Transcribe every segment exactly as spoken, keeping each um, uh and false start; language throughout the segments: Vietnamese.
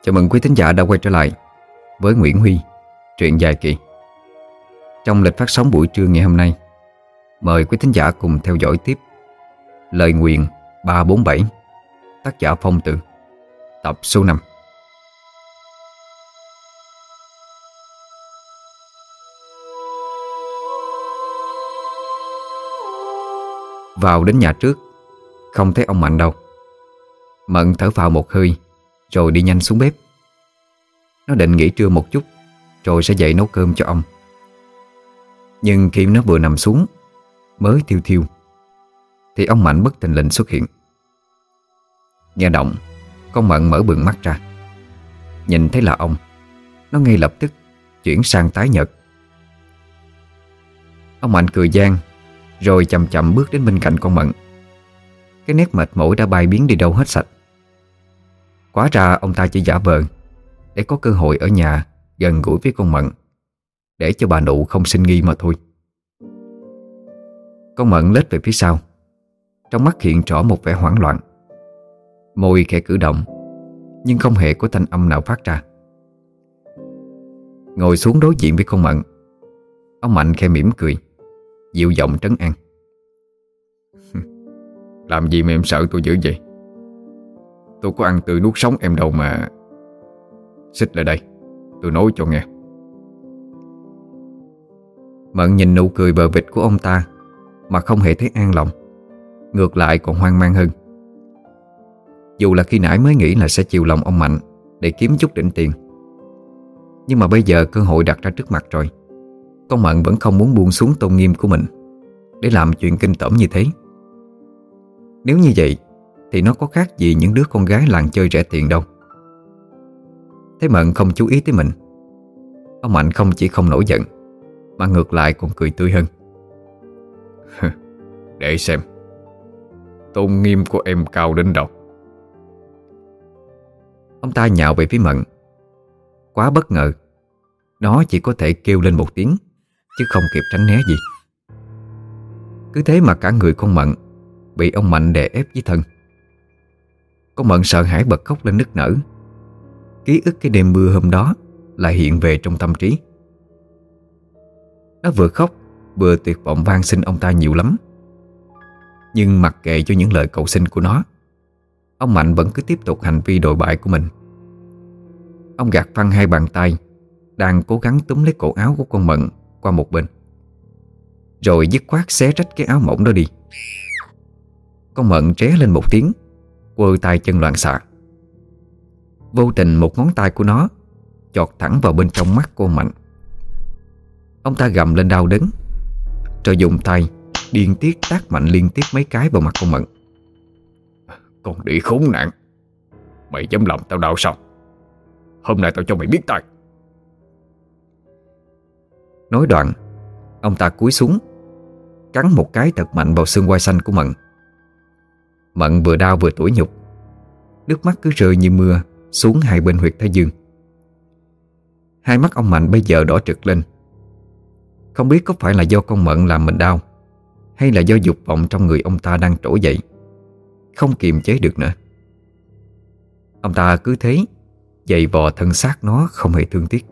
Chào mừng quý thính giả đã quay trở lại với Nguyễn Huy, truyện dài kỳ. Trong lịch phát sóng buổi trưa ngày hôm nay, mời quý thính giả cùng theo dõi tiếp Lời Nguyền ba bốn bảy, tác giả Phong Từ, tập số năm. Vào đến nhà trước, không thấy ông Mạnh đâu. Mận thở phào một hơi rồi đi nhanh xuống bếp. Nó định nghỉ trưa một chút rồi sẽ dậy nấu cơm cho ông. Nhưng khi nó vừa nằm xuống mới thiêu thiêu thì ông Mạnh bất thình lình xuất hiện. Nghe động, con Mận mở bừng mắt ra. Nhìn thấy là ông, nó ngay lập tức chuyển sang tái nhợt. Ông Mạnh cười gian rồi chậm chậm bước đến bên cạnh con Mận. Cái nét mệt mỏi đã bay biến đi đâu hết sạch. Hóa ra ông ta chỉ giả vờ để có cơ hội ở nhà gần gũi với con Mận, để cho bà Nụ không sinh nghi mà thôi. Con Mận lết về phía sau, trong mắt hiện rõ một vẻ hoảng loạn. Môi khẽ cử động, nhưng không hề có thanh âm nào phát ra. Ngồi xuống đối diện với con Mận, ông Mạnh khẽ mỉm cười, dịu giọng trấn an. Làm gì mà em sợ tôi dữ vậy? Tôi có ăn tươi nuốt sống em đâu mà. Xích lại đây, tôi nói cho nghe. Mận nhìn nụ cười bờ vịt của ông ta mà không hề thấy an lòng, ngược lại còn hoang mang hơn. Dù là khi nãy mới nghĩ là sẽ chiều lòng ông Mạnh để kiếm chút đỉnh tiền, nhưng mà bây giờ cơ hội đặt ra trước mặt rồi, con Mận vẫn không muốn buông xuống tôn nghiêm của mình để làm chuyện kinh tởm như thế. Nếu như vậy thì nó có khác gì những đứa con gái làng chơi rẻ tiền đâu. Thấy Mận không chú ý tới mình, ông Mạnh không chỉ không nổi giận mà ngược lại còn cười tươi hơn. Để xem tôn nghiêm của em cao đến đâu. Ông ta nhào về phía Mận. Quá bất ngờ, nó chỉ có thể kêu lên một tiếng chứ không kịp tránh né gì. Cứ thế mà cả người con Mận bị ông Mạnh đè ép dưới thân. Con Mận sợ hãi bật khóc lên nức nở. Ký ức cái đêm mưa hôm đó lại hiện về trong tâm trí. Nó vừa khóc vừa tuyệt vọng van xin ông ta nhiều lắm. Nhưng mặc kệ cho những lời cầu xin của nó, ông Mạnh vẫn cứ tiếp tục hành vi đồi bại của mình. Ông gạt phăng hai bàn tay đang cố gắng túm lấy cổ áo của con Mận qua một bên, rồi dứt khoát xé rách cái áo mỏng đó đi. Con Mận tré lên một tiếng, quơ tay chân loạn xạ. Vô tình một ngón tay của nó chọt thẳng vào bên trong mắt của Mạnh. Ông ta gầm lên đau đớn, rồi dùng tay điên tiết tát mạnh liên tiếp mấy cái vào mặt con Mận. Con đĩ khốn nạn, mày dám làm tao đau sao? Hôm nay tao cho mày biết tay. Nói đoạn, ông ta cúi xuống cắn một cái thật mạnh vào xương quai xanh của Mận. Mận vừa đau vừa tủi nhục, nước mắt cứ rơi như mưa xuống hai bên huyệt thái dương. Hai mắt ông Mạnh bây giờ đỏ trực lên. Không biết có phải là do con Mận làm mình đau, hay là do dục vọng trong người ông ta đang trỗi dậy, không kiềm chế được nữa. Ông ta cứ thế giày vò thân xác nó không hề thương tiếc.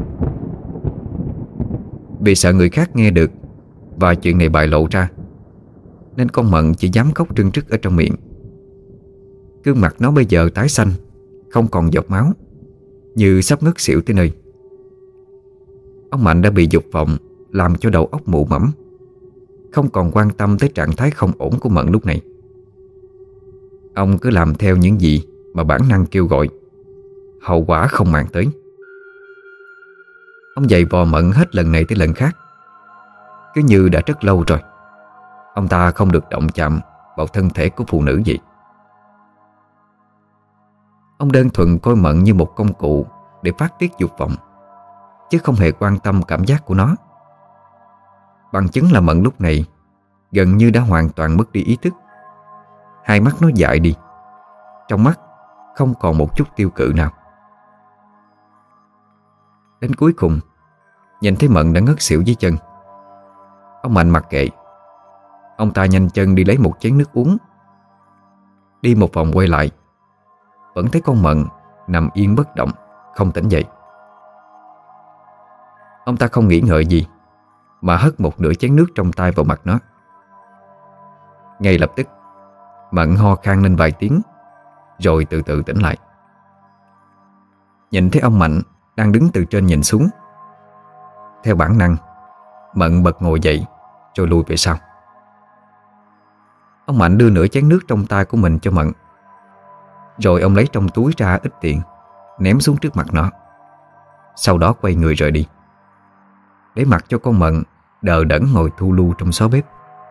Vì sợ người khác nghe được và chuyện này bại lộ ra, nên con Mận chỉ dám khóc trưng trức ở trong miệng. Gương mặt nó bây giờ tái xanh, không còn giọt máu, như sắp ngất xỉu tới nơi. Ông Mạnh đã bị dục vọng làm cho đầu óc mụ mẫm, không còn quan tâm tới trạng thái không ổn của Mận lúc này. Ông cứ làm theo những gì mà bản năng kêu gọi, hậu quả không màng tới. Ông giày vò Mận hết lần này tới lần khác, cứ như đã rất lâu rồi ông ta không được động chạm vào thân thể của phụ nữ vậy. Ông đơn thuần coi Mận như một công cụ để phát tiết dục vọng, chứ không hề quan tâm cảm giác của nó. Bằng chứng là Mận lúc này gần như đã hoàn toàn mất đi ý thức. Hai mắt nó dại đi, trong mắt không còn một chút tiêu cự nào. Đến cuối cùng, nhìn thấy Mận đã ngất xỉu dưới chân, ông Mạnh mặc kệ. Ông ta nhanh chân đi lấy một chén nước uống. Đi một vòng quay lại, vẫn thấy con Mận nằm yên bất động, không tỉnh dậy. Ông ta không nghĩ ngợi gì mà hất một nửa chén nước trong tay vào mặt nó. Ngay lập tức Mận ho khan lên vài tiếng, rồi từ từ tỉnh lại. Nhìn thấy ông Mạnh đang đứng từ trên nhìn xuống, theo bản năng Mận bật ngồi dậy rồi lùi về sau. Ông Mạnh đưa nửa chén nước trong tay của mình cho Mận, rồi ông lấy trong túi ra ít tiền ném xuống trước mặt nó. Sau đó quay người rời đi, để mặc cho con Mận đờ đẫn ngồi thu lu trong xó bếp.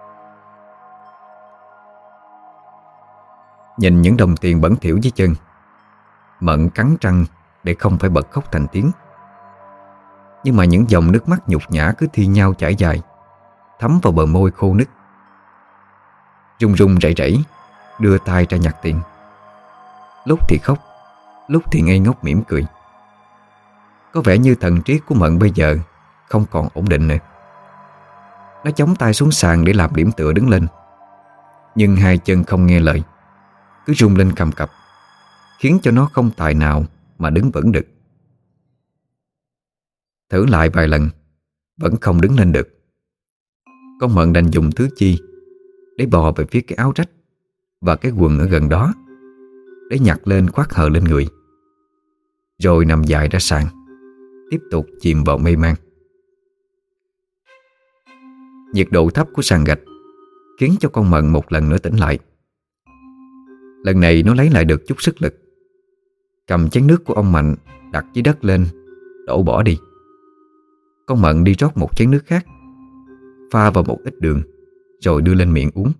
Nhìn những đồng tiền bẩn thỉu dưới chân, Mận cắn răng để không phải bật khóc thành tiếng. Nhưng mà những dòng nước mắt nhục nhã cứ thi nhau chảy dài, thấm vào bờ môi khô nứt. Run run rẩy rẩy đưa tay ra nhặt tiền. Lúc thì khóc, lúc thì ngây ngốc mỉm cười. Có vẻ như thần trí của Mận bây giờ không còn ổn định nữa. Nó chống tay xuống sàn để làm điểm tựa đứng lên, nhưng hai chân không nghe lời, cứ rung lên cầm cập, khiến cho nó không tài nào mà đứng vững được. Thử lại vài lần vẫn không đứng lên được. Con Mận đành dùng thứ chi để bò về phía cái áo rách và cái quần ở gần đó, để nhặt lên khoác hờ lên người, rồi nằm dài ra sàn, tiếp tục chìm vào mê man. Nhiệt độ thấp của sàn gạch khiến cho con Mận một lần nữa tỉnh lại. Lần này nó lấy lại được chút sức lực, cầm chén nước của ông Mạnh đặt dưới đất lên, đổ bỏ đi. Con Mận đi rót một chén nước khác, pha vào một ít đường, rồi đưa lên miệng uống.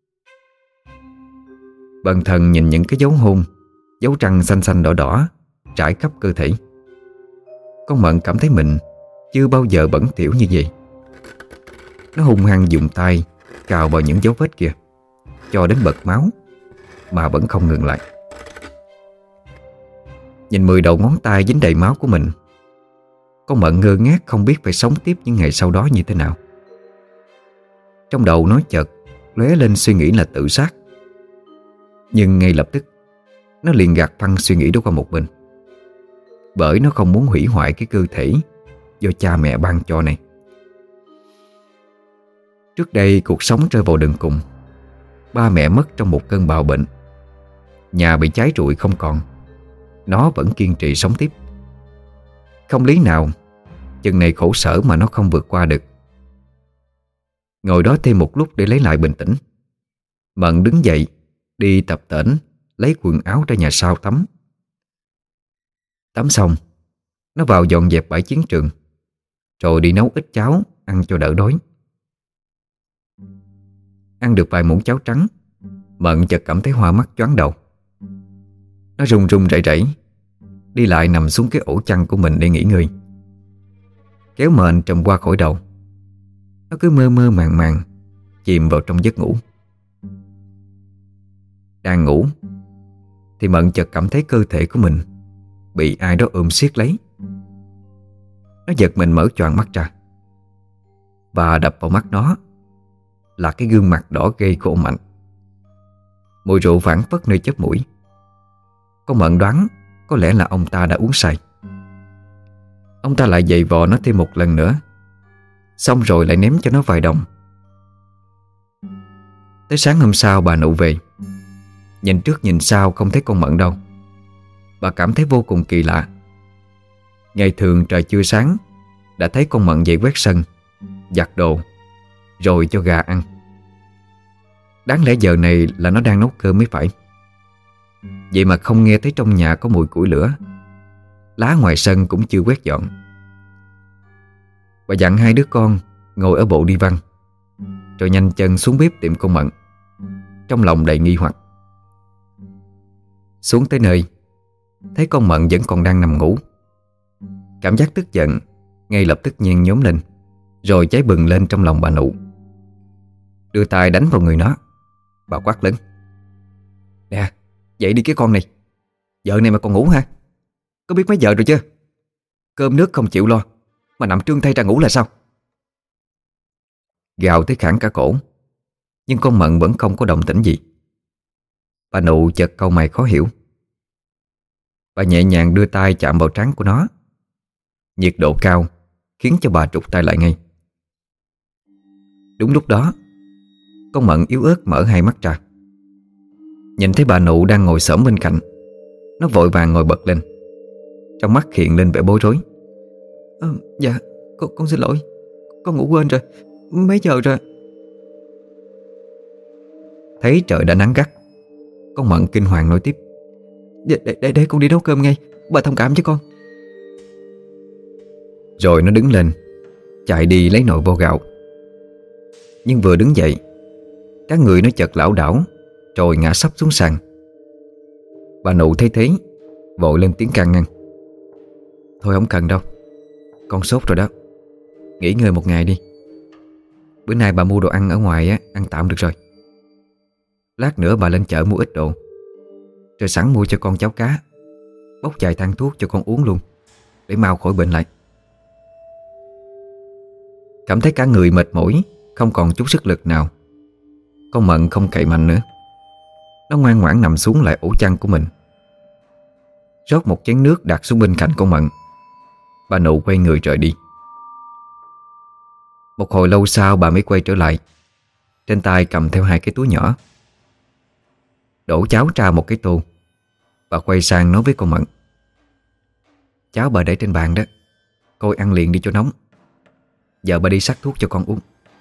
Bần thần nhìn những cái dấu hôn, dấu răng xanh xanh đỏ đỏ trải khắp cơ thể. Con Mận cảm thấy mình chưa bao giờ bẩn thỉu như vậy. Nó hung hăng dùng tay cào vào những dấu vết kia cho đến bật máu, mà vẫn không ngừng lại. Nhìn mười đầu ngón tay dính đầy máu của mình, con Mận ngơ ngác không biết phải sống tiếp những ngày sau đó như thế nào. Trong đầu nó chợt lóe lên suy nghĩ là tự sát, nhưng ngay lập tức nó liền gạt phăng suy nghĩ đó qua một bên, bởi nó không muốn hủy hoại cái cơ thể do cha mẹ ban cho này. Trước đây cuộc sống rơi vào đường cùng. Ba mẹ mất trong một cơn bạo bệnh, nhà bị cháy rụi không còn, nó vẫn kiên trì sống tiếp. Không lý nào chừng này khổ sở mà nó không vượt qua được. Ngồi đó thêm một lúc để lấy lại bình tĩnh, Mận đứng dậy đi tập tễnh lấy quần áo ra nhà sau tắm. Tắm xong, nó vào dọn dẹp bãi chiến trường, rồi đi nấu ít cháo ăn cho đỡ đói. Ăn được vài muỗng cháo trắng, Mận chợt cảm thấy hoa mắt choáng đầu. Nó run run rẩy rẩy đi lại nằm xuống cái ổ chăn của mình để nghỉ ngơi. Kéo mền trùm qua khỏi đầu, nó cứ mơ mơ màng màng chìm vào trong giấc ngủ. Đang ngủ thì Mận chợt cảm thấy cơ thể của mình bị ai đó ôm siết lấy. Nó giật mình mở choàng mắt ra, và đập vào mắt nó là cái gương mặt đỏ gay của ông Mạnh. Mùi rượu phảng phất nơi chóp mũi. Con Mận đoán có lẽ là ông ta đã uống say. Ông ta lại giày vò nó thêm một lần nữa, xong rồi lại ném cho nó vài đồng. Tới sáng hôm sau bà Nụ về. Nhìn trước nhìn sau không thấy con Mận đâu. Bà cảm thấy vô cùng kỳ lạ. Ngày thường trời chưa sáng đã thấy con Mận dậy quét sân, giặt đồ, rồi cho gà ăn. Đáng lẽ giờ này là nó đang nấu cơm mới phải. Vậy mà không nghe thấy trong nhà có mùi củi lửa. Lá ngoài sân cũng chưa quét dọn. Bà dặn hai đứa con ngồi ở bộ đi văn, rồi nhanh chân xuống bếp tìm con Mận, trong lòng đầy nghi hoặc. Xuống tới nơi, thấy con Mận vẫn còn đang nằm ngủ. Cảm giác tức giận ngay lập tức nhen nhóm lên, rồi cháy bừng lên trong lòng bà Nụ. Đưa tay đánh vào người nó. Bà quát lớn: "Nè, dậy đi cái con này. Giờ này mà còn ngủ hả? Có biết mấy giờ rồi chưa? Cơm nước không chịu lo mà nằm trương thay ra ngủ là sao?" Gào tới khản cả cổ, nhưng con Mận vẫn không có động tĩnh gì. Bà Nụ chợt cau mày khó hiểu: Bà nhẹ nhàng đưa tay chạm vào trán của nó. Nhiệt độ cao khiến cho bà trục tay lại ngay. Đúng lúc đó, con Mận yếu ớt mở hai mắt ra. Nhìn thấy bà Nụ đang ngồi xổm bên cạnh, nó vội vàng ngồi bật lên. Trong mắt hiện lên vẻ bối rối. à, Dạ con, con xin lỗi. Con ngủ quên rồi. Mấy giờ rồi? Thấy trời đã nắng gắt, con Mận kinh hoàng nói tiếp. Để, để, để, để con đi nấu cơm ngay. Bà thông cảm cho con. Rồi nó đứng lên, chạy đi lấy nồi vo gạo. Nhưng vừa đứng dậy, các người nó chợt lảo đảo, rồi ngã sấp xuống sàn. Bà Nụ thấy thế, vội lên tiếng can ngăn. Thôi không cần đâu, con sốt rồi đó, nghỉ ngơi một ngày đi. Bữa nay bà mua đồ ăn ở ngoài á, ăn tạm được rồi. Lát nữa bà lên chợ mua ít đồ, rồi sẵn mua cho con cháo cá, bốc vài thang thuốc cho con uống luôn, để mau khỏi bệnh lại. Cảm thấy cả người mệt mỏi, không còn chút sức lực nào, con Mận không cậy mạnh nữa. Nó ngoan ngoãn nằm xuống lại ổ chăn của mình, rót một chén nước đặt xuống bên cạnh con Mận. Bà Nụ quay người rời đi. Một hồi lâu sau bà mới quay trở lại, trên tay cầm theo hai cái túi nhỏ. Đổ cháo ra một cái tô. Bà quay sang nói với con Mận. Cháo bà để trên bàn đó, coi ăn liền đi cho nóng. Giờ bà đi sắc thuốc cho con uống.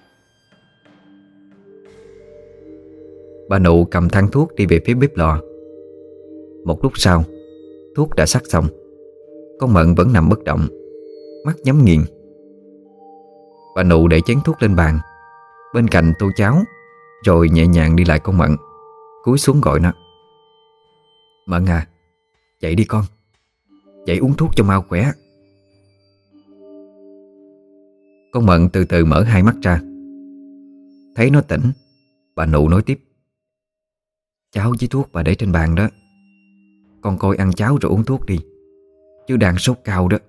Bà Nụ cầm thang thuốc đi về phía bếp lò. Một lúc sau, thuốc đã sắc xong. Con Mận vẫn nằm bất động, mắt nhắm nghiền. Bà Nụ để chén thuốc lên bàn bên cạnh tô cháo, rồi nhẹ nhàng đi lại con Mận, cúi xuống gọi nó. Mận à, dậy đi con, dậy uống thuốc cho mau khỏe. Con Mận từ từ mở hai mắt ra. Thấy nó tỉnh, bà Nụ nói tiếp. Cháo với thuốc bà để trên bàn đó, con coi ăn cháo rồi uống thuốc đi, chứ đang sốt cao đó.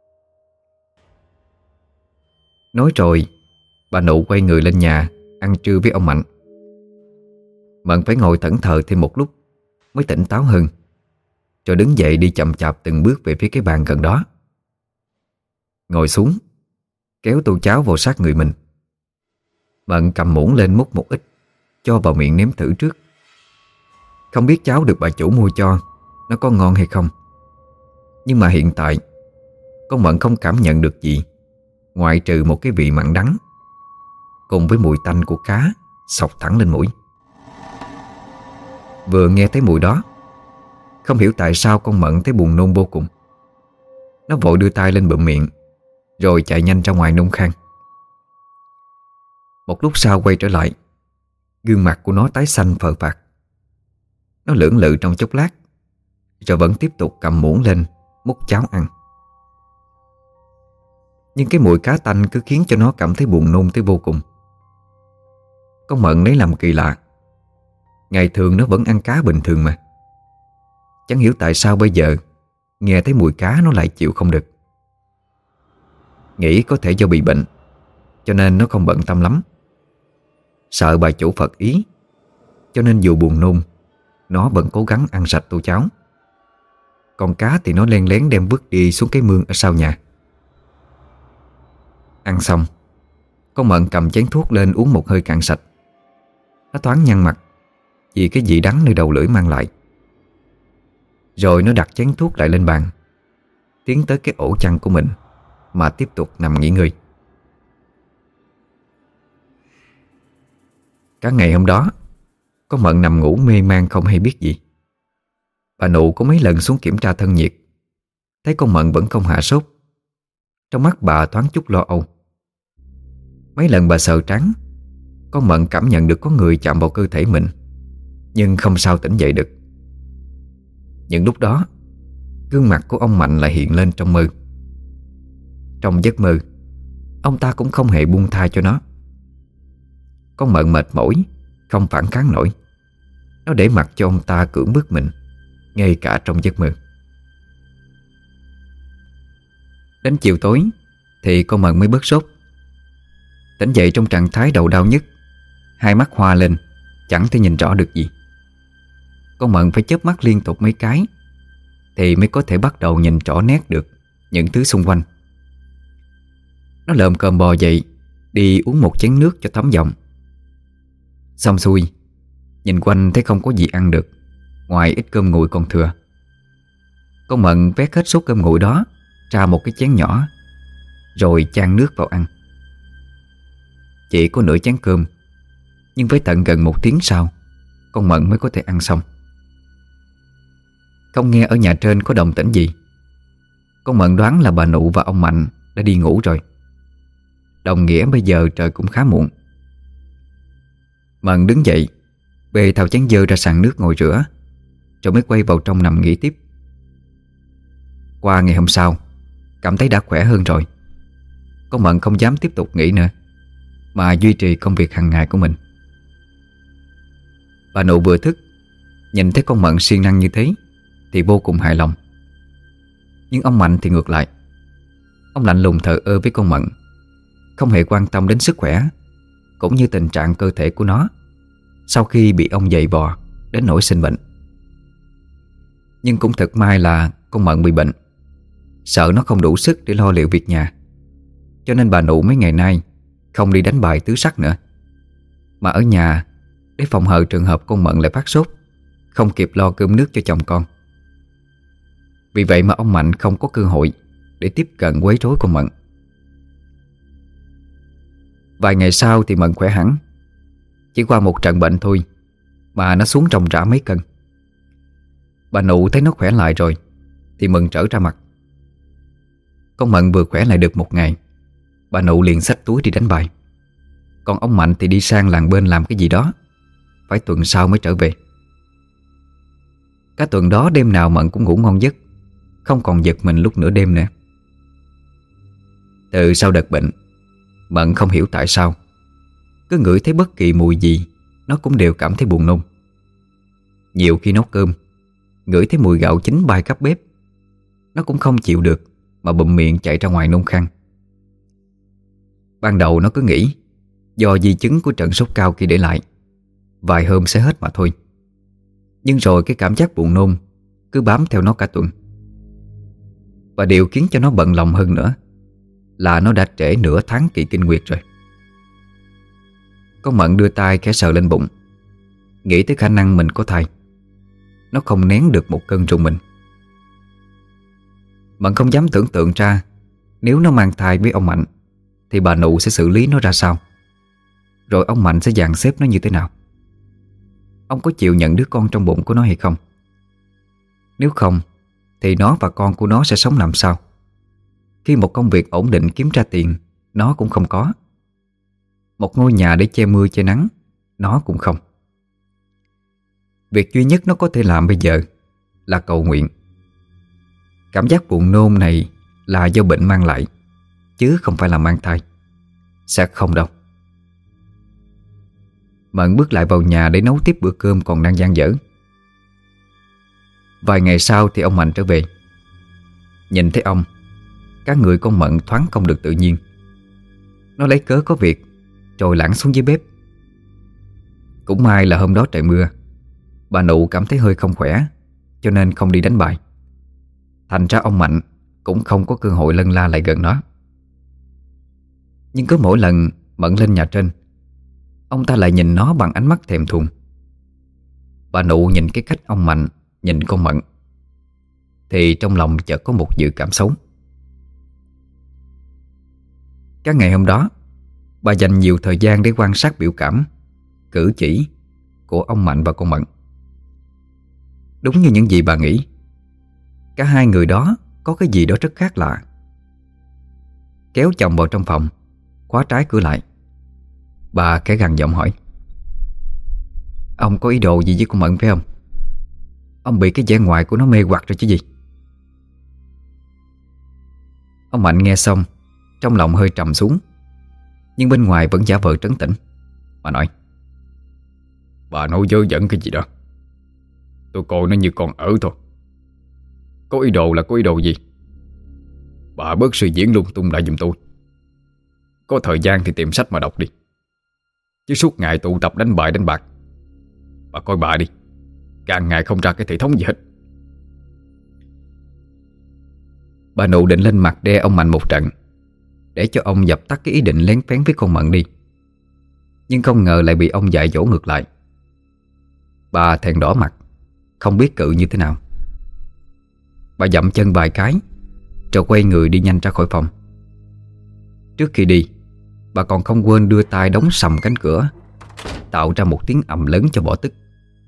Nói rồi, bà Nụ quay người lên nhà ăn trưa với ông Mạnh. Mận phải ngồi thẫn thờ thêm một lúc mới tỉnh táo hơn, rồi đứng dậy đi chậm chạp từng bước về phía cái bàn gần đó. Ngồi xuống, kéo tô cháo vào sát người mình. Mận cầm muỗng lên múc một ít, cho vào miệng nếm thử trước. Không biết cháo được bà chủ mua cho nó có ngon hay không, nhưng mà hiện tại con Mận không cảm nhận được gì ngoại trừ một cái vị mặn đắng cùng với mùi tanh của cá xộc thẳng lên mũi. Vừa nghe thấy mùi đó, không hiểu tại sao con Mận thấy buồn nôn vô cùng. Nó vội đưa tay lên bụm miệng, rồi chạy nhanh ra ngoài nôn khan. Một lúc sau quay trở lại, gương mặt của nó tái xanh phờ phạc. Nó lưỡng lự trong chốc lát, rồi vẫn tiếp tục cầm muỗng lên múc cháo ăn. Nhưng cái mùi cá tanh cứ khiến cho nó cảm thấy buồn nôn tới vô cùng. Con Mận lấy làm kỳ lạ. Ngày thường nó vẫn ăn cá bình thường mà. Chẳng hiểu tại sao bây giờ nghe thấy mùi cá nó lại chịu không được. Nghĩ có thể do bị bệnh, cho nên nó không bận tâm lắm. Sợ bà chủ phật ý, cho nên dù buồn nôn, nó vẫn cố gắng ăn sạch tô cháo. Còn cá thì nó len lén đem vứt đi xuống cái mương ở sau nhà. Ăn xong, con Mận cầm chén thuốc lên uống một hơi cạn sạch. Nó thoáng nhăn mặt vì cái vị đắng nơi đầu lưỡi mang lại. Rồi nó đặt chén thuốc lại lên bàn, tiến tới cái ổ chăn của mình mà tiếp tục nằm nghỉ ngơi. Cả ngày hôm đó, con Mận nằm ngủ mê man không hay biết gì. Bà Nụ có mấy lần xuống kiểm tra thân nhiệt, thấy con Mận vẫn không hạ sốt. Trong mắt bà thoáng chút lo âu. Mấy lần bà sờ trán, con Mận cảm nhận được có người chạm vào cơ thể mình, nhưng không sao tỉnh dậy được. Những lúc đó, gương mặt của ông Mạnh lại hiện lên trong mơ. Trong giấc mơ, ông ta cũng không hề buông tha cho nó. Con Mận mệt mỏi, không phản kháng nổi. Nó để mặc cho ông ta cưỡng bức mình, ngay cả trong giấc mơ. Đến chiều tối thì con Mận mới bớt sốt. Tỉnh dậy trong trạng thái đầu đau nhức, hai mắt hoa lên, chẳng thể nhìn rõ được gì. Con Mận phải chớp mắt liên tục mấy cái, thì mới có thể bắt đầu nhìn rõ nét được những thứ xung quanh. Nó lồm cồm bò dậy, đi uống một chén nước cho thấm giọng. Xong xuôi, nhìn quanh thấy không có gì ăn được ngoài ít cơm nguội còn thừa. Con Mận vét hết số cơm nguội đó ra một cái chén nhỏ, rồi chan nước vào ăn. Chỉ có nửa chén cơm, nhưng với tận gần một tiếng sau, con Mận mới có thể ăn xong. Không nghe ở nhà trên có động tĩnh gì, con Mận đoán là bà Nụ và ông Mạnh đã đi ngủ rồi. Đồng nghĩa bây giờ trời cũng khá muộn. Mận đứng dậy, bê thau chén dơ ra sàn nước ngồi rửa, rồi mới quay vào trong nằm nghỉ tiếp. Qua ngày hôm sau, cảm thấy đã khỏe hơn rồi, con Mận không dám tiếp tục nghỉ nữa, mà duy trì công việc hàng ngày của mình. Bà Nụ vừa thức, nhìn thấy con Mận siêng năng như thế thì vô cùng hài lòng. Nhưng ông Mạnh thì ngược lại. Ông lạnh lùng thờ ơ với con Mận, không hề quan tâm đến sức khỏe cũng như tình trạng cơ thể của nó sau khi bị ông giày vò đến nỗi sinh bệnh. Nhưng cũng thật may là con Mận bị bệnh, sợ nó không đủ sức để lo liệu việc nhà, cho nên bà Nụ mấy ngày nay không đi đánh bài tứ sắc nữa, mà ở nhà để phòng hờ trường hợp con Mận lại phát sốt, không kịp lo cơm nước cho chồng con. Vì vậy mà ông Mạnh không có cơ hội để tiếp cận quấy rối con Mận. Vài ngày sau thì Mận khỏe hẳn. Chỉ qua một trận bệnh thôi mà nó xuống ròng rã mấy cân. Bà Nụ thấy nó khỏe lại rồi thì mừng trở ra mặt. Con Mận vừa khỏe lại được một ngày, bà Nụ liền xách túi đi đánh bài. Còn ông Mạnh thì đi sang làng bên làm cái gì đó, phải tuần sau mới trở về. Cả tuần đó đêm nào Mận cũng ngủ ngon giấc, không còn giật mình lúc nửa đêm nữa. Từ sau đợt bệnh, Mận không hiểu tại sao cứ ngửi thấy bất kỳ mùi gì nó cũng đều cảm thấy buồn nôn. Nhiều khi nấu cơm, ngửi thấy mùi gạo chín bay khắp bếp, nó cũng không chịu được mà bụm miệng chạy ra ngoài nôn khan. Ban đầu nó cứ nghĩ do di chứng của trận sốt cao kia để lại, vài hôm sẽ hết mà thôi. Nhưng rồi cái cảm giác buồn nôn cứ bám theo nó cả tuần. Và điều khiến cho nó bận lòng hơn nữa là nó đã trễ nửa tháng kỳ kinh nguyệt rồi. Con Mận đưa tay khẽ sờ lên bụng, nghĩ tới khả năng mình có thai. Nó không nén được một cơn rùng mình. Mận không dám tưởng tượng ra nếu nó mang thai với ông Mạnh thì bà Nụ sẽ xử lý nó ra sao, rồi ông Mạnh sẽ dàn xếp nó như thế nào. Ông có chịu nhận đứa con trong bụng của nó hay không? Nếu không thì nó và con của nó sẽ sống làm sao, khi một công việc ổn định kiếm ra tiền nó cũng không có, một ngôi nhà để che mưa che nắng nó cũng không. Việc duy nhất nó có thể làm bây giờ là cầu nguyện. Cảm giác buồn nôn này là do bệnh mang lại, chứ không phải là mang thai. Sẽ không đâu. Mận bước lại vào nhà để nấu tiếp bữa cơm còn đang dang dở. Vài ngày sau thì ông Mạnh trở về. Nhìn thấy ông, các người con Mận thoáng không được tự nhiên. Nó lấy cớ có việc rồi lảng xuống dưới bếp. Cũng may là hôm đó trời mưa, bà Nụ cảm thấy hơi không khỏe, cho nên không đi đánh bài. Thành ra ông Mạnh cũng không có cơ hội lân la lại gần nó. Nhưng cứ mỗi lần Mận lên nhà trên, ông ta lại nhìn nó bằng ánh mắt thèm thuồng. Bà Nụ nhìn cái cách ông Mạnh nhìn con Mận thì trong lòng chợt có một dự cảm xấu. Các ngày hôm đó, bà dành nhiều thời gian để quan sát biểu cảm, cử chỉ của ông Mạnh và con Mận. Đúng như những gì bà nghĩ, cả hai người đó có cái gì đó rất khác lạ. Kéo chồng vào trong phòng, khóa trái cửa lại, bà khẽ gằn giọng hỏi: "Ông có ý đồ gì với con Mận phải không? Ông bị cái vẻ ngoài của nó mê hoặc rồi chứ gì?" Ông Mạnh nghe xong, trong lòng hơi trầm xuống, nhưng bên ngoài vẫn giả vờ trấn tĩnh mà nói: "Bà nói dơ dẫn cái gì đó. Tôi coi nó như con ở thôi. Có ý đồ là có ý đồ gì? Bà bớt suy diễn lung tung lại giùm tôi. Có thời gian thì tìm sách mà đọc đi, chứ suốt ngày tụ tập đánh bài đánh bạc. Bà coi bà đi, càng ngày không ra cái hệ thống gì hết." Bà Nụ định lên mặt đe ông Mạnh một trận, để cho ông dập tắt cái ý định lén phén với con Mận đi. Nhưng không ngờ lại bị ông dạy dỗ ngược lại. Bà thẹn đỏ mặt, không biết cự như thế nào. Bà dậm chân vài cái, rồi quay người đi nhanh ra khỏi phòng. Trước khi đi, bà còn không quên đưa tay đóng sầm cánh cửa, tạo ra một tiếng ầm lớn cho bỏ tức.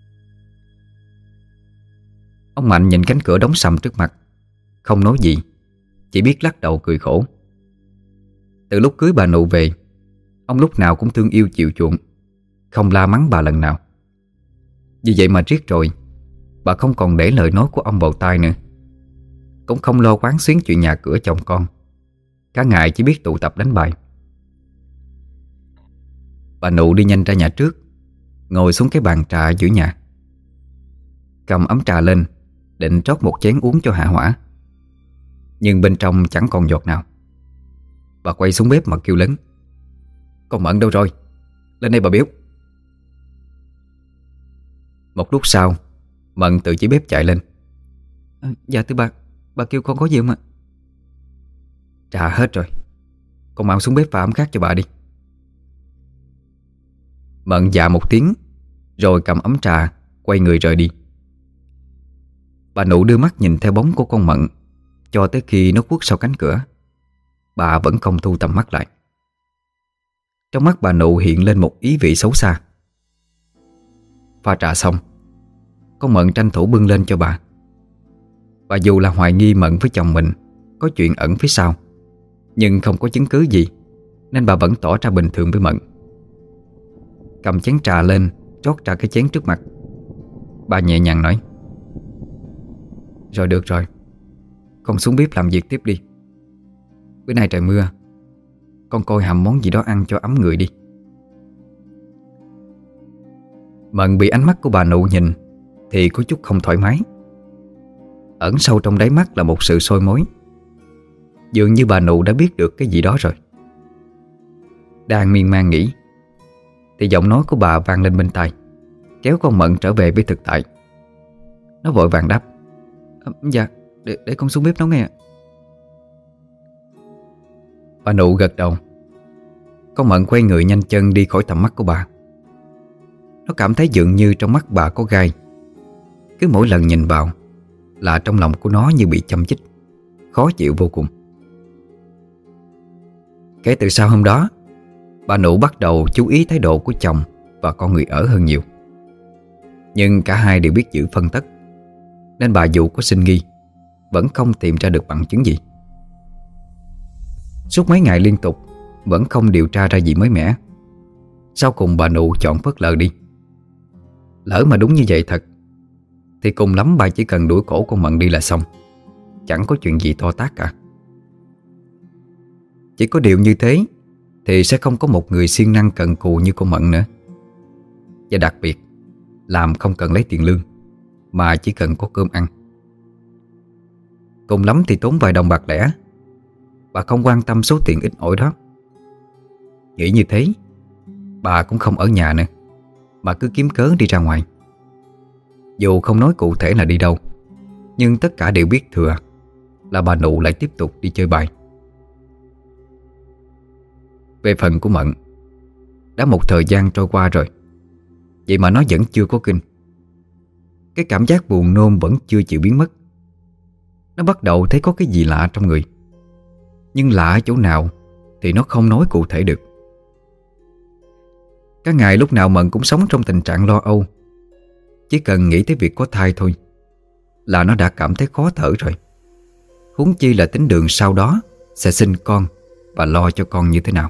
Ông Mạnh nhìn cánh cửa đóng sầm trước mặt, không nói gì, chỉ biết lắc đầu cười khổ. Từ lúc cưới bà Nụ về, ông lúc nào cũng thương yêu chịu chuộng, không la mắng bà lần nào. Vì vậy mà riết rồi, bà không còn để lời nói của ông vào tai nữa, cũng không lo quán xuyến chuyện nhà cửa chồng con. Cả ngày chỉ biết tụ tập đánh bài. Bà Nụ đi nhanh ra nhà trước, ngồi xuống cái bàn trà giữa nhà, cầm ấm trà lên, định rót một chén uống cho hạ hỏa. Nhưng bên trong chẳng còn giọt nào. Bà quay xuống bếp mà kêu lớn: "Con Mận đâu rồi? Lên đây bà biểu." Một lúc sau, Mận từ dưới bếp chạy lên. à, Dạ thưa bà, bà kêu con có gì không ạ? Trà hết rồi, con mau xuống bếp pha ấm khác cho bà đi. Mận dạ một tiếng, rồi cầm ấm trà, quay người rời đi. Bà Nụ đưa mắt nhìn theo bóng của con Mận cho tới khi nó khuất sau cánh cửa. Bà vẫn không thu tầm mắt lại. Trong mắt bà Nụ hiện lên một ý vị xấu xa. Pha trà xong, con Mận tranh thủ bưng lên cho bà. Bà dù là hoài nghi Mận với chồng mình có chuyện ẩn phía sau, nhưng không có chứng cứ gì, nên bà vẫn tỏ ra bình thường với Mận. Cầm chén trà lên, rót ra cái chén trước mặt. Bà nhẹ nhàng nói: "Rồi được rồi, con xuống bếp làm việc tiếp đi. Bữa nay trời mưa, con coi hầm món gì đó ăn cho ấm người đi." Mận bị ánh mắt của bà Nụ nhìn thì có chút không thoải mái. Ẩn sâu trong đáy mắt là một sự soi mói. Dường như bà Nụ đã biết được cái gì đó rồi. Đang miên man nghĩ thì giọng nói của bà vang lên bên tai, kéo con Mận trở về với thực tại. Nó vội vàng đáp: à, "Dạ, để, để con xuống bếp nấu nghe." Bà Nụ gật đầu. Con Mận quay người nhanh chân đi khỏi tầm mắt của bà. Nó cảm thấy dường như trong mắt bà có gai. Cứ mỗi lần nhìn vào là trong lòng của nó như bị châm chích, khó chịu vô cùng. Kể từ sau hôm đó, bà Nụ bắt đầu chú ý thái độ của chồng và con người ở hơn nhiều. Nhưng cả hai đều biết giữ phân tất, nên bà dù có sinh nghi vẫn không tìm ra được bằng chứng gì. Suốt mấy ngày liên tục vẫn không điều tra ra gì mới mẻ. Sau cùng bà Nụ chọn phớt lờ đi. Lỡ mà đúng như vậy thật thì cùng lắm bà chỉ cần đuổi cổ con Mận đi là xong, chẳng có chuyện gì to tát cả. Chỉ có điều như thế thì sẽ không có một người siêng năng cần cù như con Mận nữa. Và đặc biệt, làm không cần lấy tiền lương, mà chỉ cần có cơm ăn. Cùng lắm thì tốn vài đồng bạc lẻ. Bà không quan tâm số tiền ít ỏi đó. Nghĩ như thế, bà cũng không ở nhà nữa, mà cứ kiếm cớ đi ra ngoài. Dù không nói cụ thể là đi đâu, nhưng tất cả đều biết thừa là bà Nụ lại tiếp tục đi chơi bài. Về phần của Mận, đã một thời gian trôi qua rồi, vậy mà nó vẫn chưa có kinh. Cái cảm giác buồn nôn vẫn chưa chịu biến mất. Nó bắt đầu thấy có cái gì lạ trong người, nhưng lạ ở chỗ nào thì nó không nói cụ thể được. Cả ngày lúc nào Mận cũng sống trong tình trạng lo âu. Chỉ cần nghĩ tới việc có thai thôi là nó đã cảm thấy khó thở rồi, huống chi là tính đường sau đó sẽ sinh con và lo cho con như thế nào.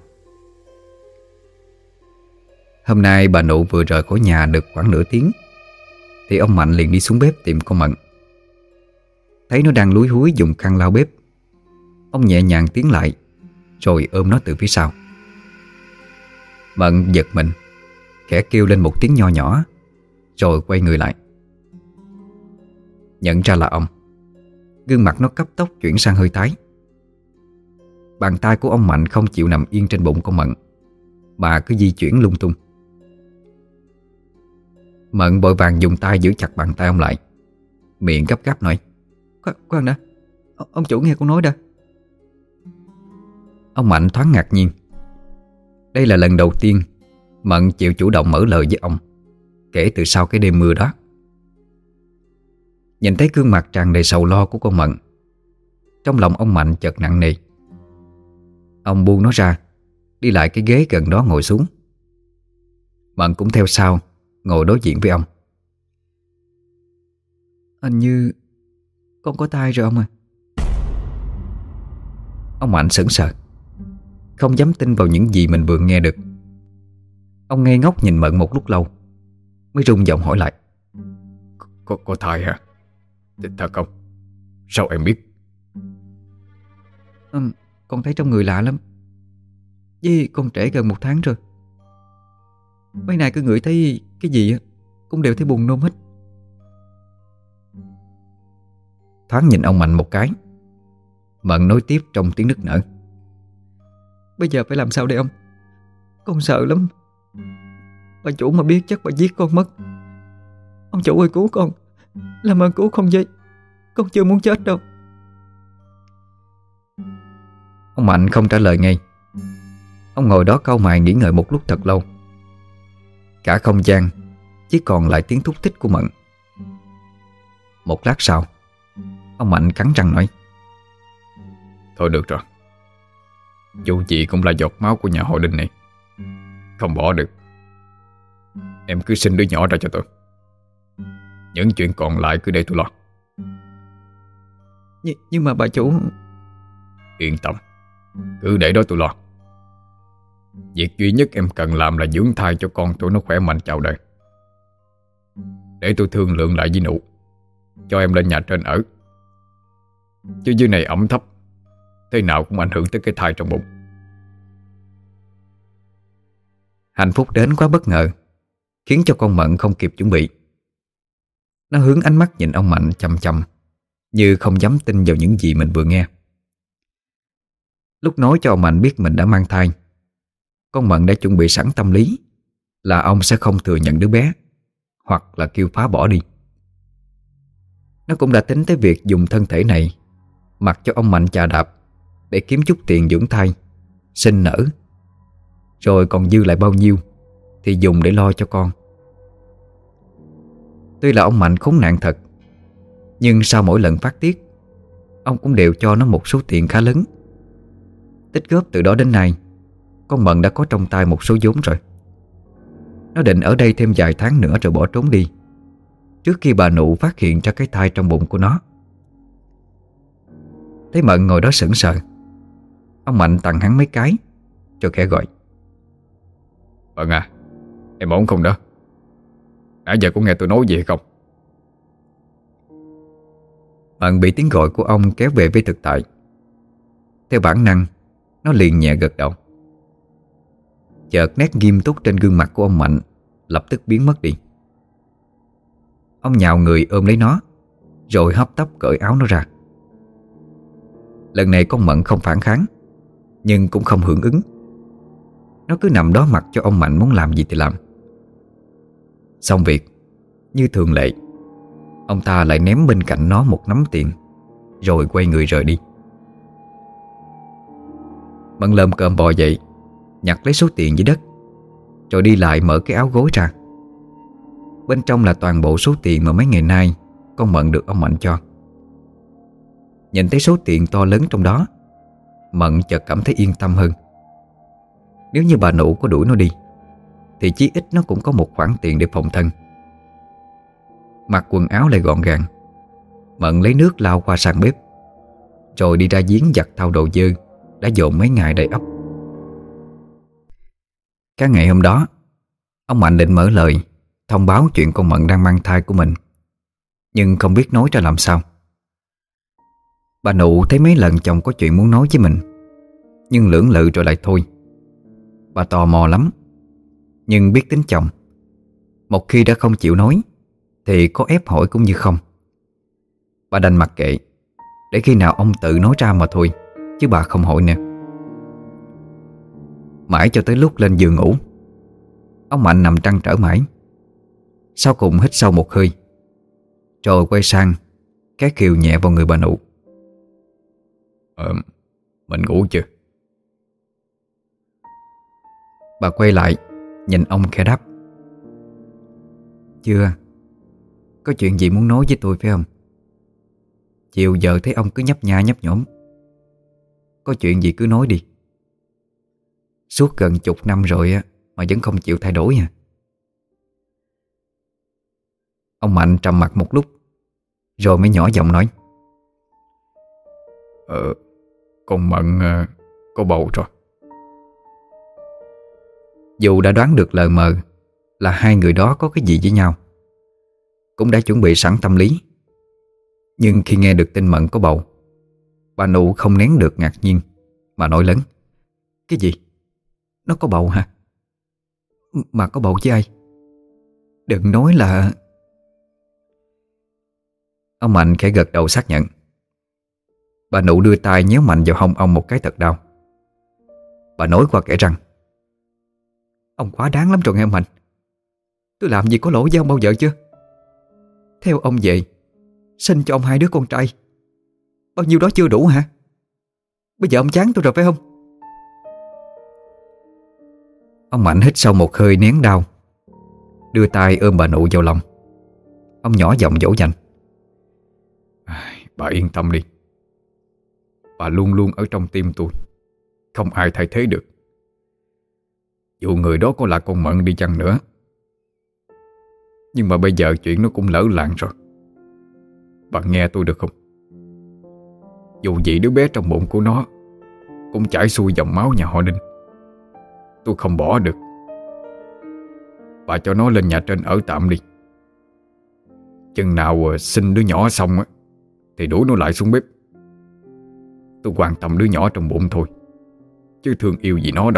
Hôm nay bà Nụ vừa rời khỏi nhà được khoảng nửa tiếng thì ông Mạnh liền đi xuống bếp tìm con Mận. Thấy nó đang lúi húi dùng khăn lau bếp, ông nhẹ nhàng tiến lại rồi ôm nó từ phía sau. Mận giật mình, khẽ kêu lên một tiếng nho nhỏ, rồi quay người lại. Nhận ra là ông, gương mặt nó cấp tốc chuyển sang hơi tái. Bàn tay của ông Mạnh không chịu nằm yên trên bụng con Mận, mà cứ di chuyển lung tung. Mận vội vàng dùng tay giữ chặt bàn tay ông lại, miệng gấp gáp nói: Khoan, khoan đã, Ông chủ nghe con nói đã. Ông Mạnh thoáng ngạc nhiên. Đây là lần đầu tiên Mận chịu chủ động mở lời với ông kể từ sau cái đêm mưa đó. Nhìn thấy gương mặt tràn đầy sầu lo của con Mận, trong lòng ông Mạnh chợt nặng nề. Ông buông nó ra, đi lại cái ghế gần đó ngồi xuống. Mận cũng theo sau, ngồi đối diện với ông. Hình như con có thai rồi ông à. Ông Mạnh sững sờ, không dám tin vào những gì mình vừa nghe được. Ông ngây ngốc nhìn Mận một lúc lâu, mới rung giọng hỏi lại. Có, có thai hả? Thật không? Sao em biết? Ừ, con thấy trong người lạ lắm. Với con trễ gần một tháng rồi. Mấy nay cứ ngửi thấy cái gì á cũng đều thấy buồn nôn hết. Thoáng nhìn ông Mạnh một cái, Mận nói tiếp trong tiếng nức nở. Bây giờ phải làm sao đây ông? Con sợ lắm. Bà chủ mà biết chắc bà giết con mất. Ông chủ ơi cứu con. Làm ơn cứu con với. Con chưa muốn chết đâu. Ông Mạnh không trả lời ngay. Ông ngồi đó cau mày nghĩ ngợi một lúc thật lâu. Cả không gian chỉ còn lại tiếng thúc thích của Mận. Một lát sau, ông Mạnh cắn răng nói. Thôi được rồi, dù gì cũng là giọt máu của nhà họ Đinh này, không bỏ được. Em cứ sinh đứa nhỏ ra cho tôi. Những chuyện còn lại cứ để tôi lo. Nh Nhưng mà bà chủ... Yên tâm, cứ để đó tôi lo. Việc duy nhất em cần làm là dưỡng thai cho con tôi nó khỏe mạnh chào đời. Để tôi thương lượng lại với nụ, cho em lên nhà trên ở. Chứ dưới này ẩm thấp, thế nào cũng ảnh hưởng tới cái thai trong bụng. Hạnh phúc đến quá bất ngờ, khiến cho con Mận không kịp chuẩn bị. Nó hướng ánh mắt nhìn ông Mạnh chằm chằm, như không dám tin vào những gì mình vừa nghe. Lúc nói cho ông Mạnh biết mình đã mang thai, con Mận đã chuẩn bị sẵn tâm lý là ông sẽ không thừa nhận đứa bé, hoặc là kêu phá bỏ đi. Nó cũng đã tính tới việc dùng thân thể này mặc cho ông Mạnh chà đạp để kiếm chút tiền dưỡng thai, sinh nở, rồi còn dư lại bao nhiêu thì dùng để lo cho con. Tuy là ông Mạnh khốn nạn thật, nhưng sau mỗi lần phát tiết, ông cũng đều cho nó một số tiền khá lớn. Tích góp từ đó đến nay, con Mận đã có trong tay một số vốn rồi. Nó định ở đây thêm vài tháng nữa rồi bỏ trốn đi, trước khi bà Nụ phát hiện ra cái thai trong bụng của nó. Thấy Mận ngồi đó sững sờ, ông Mạnh tặng hắn mấy cái, cho khẽ gọi. Mận à, em ổn không đó? Nãy giờ có nghe tôi nói gì hay không? Mận bị tiếng gọi của ông kéo về với thực tại. Theo bản năng, nó liền nhẹ gật đầu. Chợt nét nghiêm túc trên gương mặt của ông Mạnh lập tức biến mất đi. Ông nhào người ôm lấy nó, rồi hấp tấp cởi áo nó ra. Lần này con Mận không phản kháng, nhưng cũng không hưởng ứng. Nó cứ nằm đó mặc cho ông Mạnh muốn làm gì thì làm. Xong việc, như thường lệ, ông ta lại ném bên cạnh nó một nắm tiền, rồi quay người rời đi. Mận lơm cơm bò dậy, nhặt lấy số tiền dưới đất, rồi đi lại mở cái áo gối ra. Bên trong là toàn bộ số tiền mà mấy ngày nay con Mận được ông Mạnh cho. Nhìn thấy số tiền to lớn trong đó, Mận chợt cảm thấy yên tâm hơn. Nếu như bà Nụ có đuổi nó đi, thì chí ít nó cũng có một khoản tiền để phòng thân. Mặc quần áo lại gọn gàng, Mận lấy nước lau qua sàn bếp, rồi đi ra giếng giặt thau đồ dơ đã dồn mấy ngày đầy ắp. Cái ngày hôm đó, ông Mạnh định mở lời thông báo chuyện con Mận đang mang thai của mình, nhưng không biết nói ra làm sao. Bà Nụ thấy mấy lần chồng có chuyện muốn nói với mình, nhưng lưỡng lự rồi lại thôi. Bà tò mò lắm, nhưng biết tính chồng, một khi đã không chịu nói thì có ép hỏi cũng như không. Bà đành mặc kệ, để khi nào ông tự nói ra mà thôi, chứ bà không hỏi nữa. Mãi cho tới lúc lên giường ngủ, ông Mạnh nằm trăn trở mãi. Sau cùng hít sâu một hơi, rồi quay sang cái khều nhẹ vào người bà Nụ. Ờ, mình ngủ chưa? Bà quay lại nhìn ông khẽ đáp: Chưa. Có chuyện gì muốn nói với tôi phải không? Chiều giờ thấy ông cứ nhấp nha nhấp nhổm. Có chuyện gì cứ nói đi. Suốt gần chục năm rồi á mà vẫn không chịu thay đổi à? Ông Mạnh trầm mặc một lúc rồi mới nhỏ giọng nói: Ờ, con Mận uh, có bầu rồi. Dù đã đoán được lờ mờ là hai người đó có cái gì với nhau, cũng đã chuẩn bị sẵn tâm lý, nhưng khi nghe được tin Mận có bầu, bà Nụ không nén được ngạc nhiên mà nói lớn: Cái gì? Nó có bầu hả? Mà có bầu với ai? Đừng nói là... Ông Mạnh khẽ gật đầu xác nhận. Bà Nụ đưa tay nhéo mạnh vào hông ông một cái thật đau. Bà nói qua kẽ răng: Ông quá đáng lắm rồi nghe ông Mạnh. Tôi làm gì có lỗi với ông bao giờ chưa? Theo ông về sinh cho ông hai đứa con trai, bao nhiêu đó chưa đủ hả? Bây giờ ông chán tôi rồi phải không? Ông Mạnh hít sâu một hơi nén đau, đưa tay ôm bà Nụ vào lòng. Ông nhỏ giọng dỗ dành: Bà yên tâm đi. Bà luôn luôn ở trong tim tôi, không ai thay thế được. Dù người đó có là con Mận đi chăng nữa, nhưng mà bây giờ chuyện nó cũng lỡ làng rồi. Bà nghe tôi được không? Dù gì đứa bé trong bụng của nó cũng chảy xuôi dòng máu nhà họ Đinh, tôi không bỏ được. Bà cho nó lên nhà trên ở tạm đi. Chừng nào sinh đứa nhỏ xong á thì đuổi nó lại xuống bếp. Tôi quan tâm đứa nhỏ trong bụng thôi, chứ thương yêu gì nó đâu.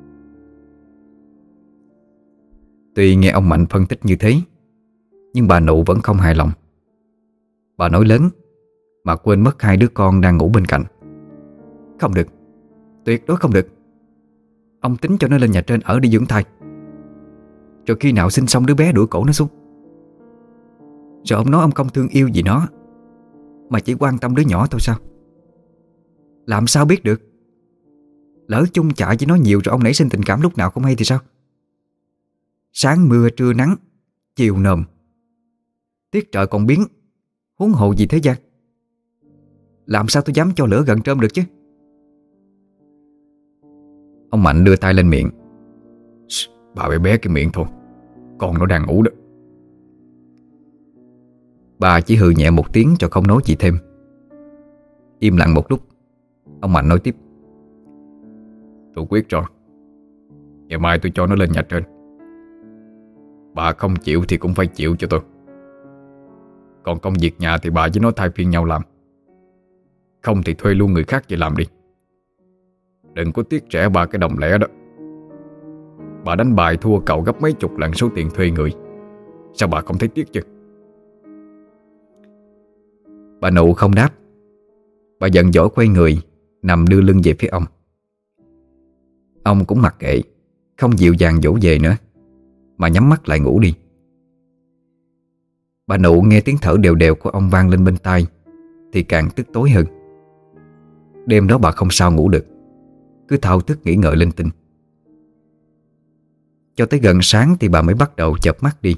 Tuy nghe ông Mạnh phân tích như thế, nhưng bà Nụ vẫn không hài lòng. Bà nói lớn mà quên mất hai đứa con đang ngủ bên cạnh: Không được, tuyệt đối không được. Ông tính cho nó lên nhà trên ở đi dưỡng thai, rồi khi nào sinh xong đứa bé đuổi cổ nó xuống. Rồi ông nói ông không thương yêu gì nó, mà chỉ quan tâm đứa nhỏ thôi sao? Làm sao biết được? Lỡ chung chạy với nó nhiều rồi ông nảy sinh tình cảm lúc nào không hay thì sao? Sáng mưa trưa nắng, chiều nồm, tiết trời còn biến, huống hồ gì thế gian. Làm sao tôi dám cho lửa gần trơm được chứ? Ông Mạnh đưa tay lên miệng: Bà bé bé cái miệng thôi, con nó đang ngủ đó. Bà chỉ hừ nhẹ một tiếng cho không nói gì thêm. Im lặng một lúc, ông Mạnh nói tiếp: Tôi quyết rồi. Ngày mai tôi cho nó lên nhà trên. Bà không chịu thì cũng phải chịu cho tôi. Còn công việc nhà thì bà với nó thay phiên nhau làm. Không thì thuê luôn người khác về làm đi. Đừng có tiếc rẻ ba cái đồng lẻ đó. Bà đánh bài thua cậu gấp mấy chục lần số tiền thuê người, sao bà không thấy tiếc chứ? Bà Nụ không đáp. Bà giận dỗi quay người, nằm đưa lưng về phía ông. Ông cũng mặc kệ, không dịu dàng dỗ về nữa, mà nhắm mắt lại ngủ đi. Bà Nụ nghe tiếng thở đều đều của ông vang lên bên tai thì càng tức tối hơn. Đêm đó bà không sao ngủ được, cứ thao thức nghĩ ngợi linh tinh. Cho tới gần sáng thì bà mới bắt đầu chợp mắt đi.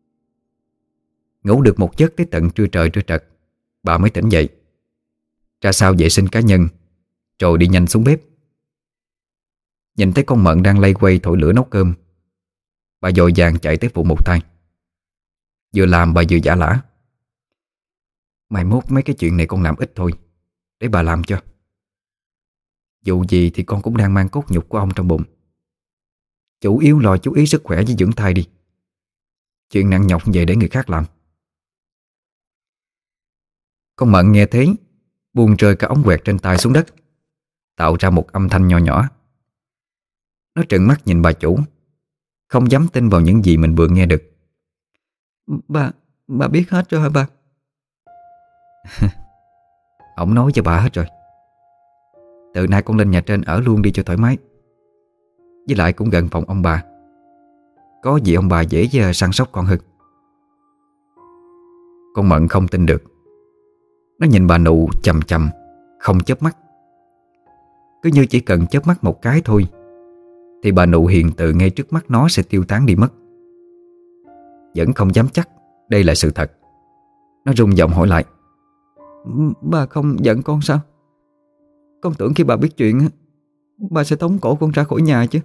Ngủ được một giấc tới tận trưa trời trưa trật, bà mới tỉnh dậy, ra sau vệ sinh cá nhân, rồi đi nhanh xuống bếp. Nhìn thấy con Mận đang lay quay thổi lửa nấu cơm, bà vội vàng chạy tới phụ một tay. Vừa làm bà vừa giả lả: Mai mốt mấy cái chuyện này con làm ít thôi, để bà làm cho. Dù gì thì con cũng đang mang cốt nhục của ông trong bụng. Chủ yếu lo chú ý sức khỏe với dưỡng thai đi. Chuyện nặng nhọc vậy để người khác làm. Con Mận nghe thế, buông rơi cả ống quẹt trên tay xuống đất, tạo ra một âm thanh nho nhỏ. Nó trợn mắt nhìn bà chủ, không dám tin vào những gì mình vừa nghe được. Bà, bà biết hết rồi hả bà? Ổng nói cho bà hết rồi. Từ nay con lên nhà trên ở luôn đi cho thoải mái. Với lại cũng gần phòng ông bà, có gì ông bà dễ săn sóc con hơn. Con Mận không tin được. Nó nhìn bà Nụ chằm chằm, không chớp mắt, Cứ như chỉ cần chớp mắt một cái thôi thì bà nụ hiền từ ngay trước mắt nó sẽ tiêu tán đi mất. Vẫn không dám chắc đây là sự thật, nó rung giọng hỏi lại: Bà không giận con sao? Con tưởng khi bà biết chuyện bà sẽ tống cổ con ra khỏi nhà chứ.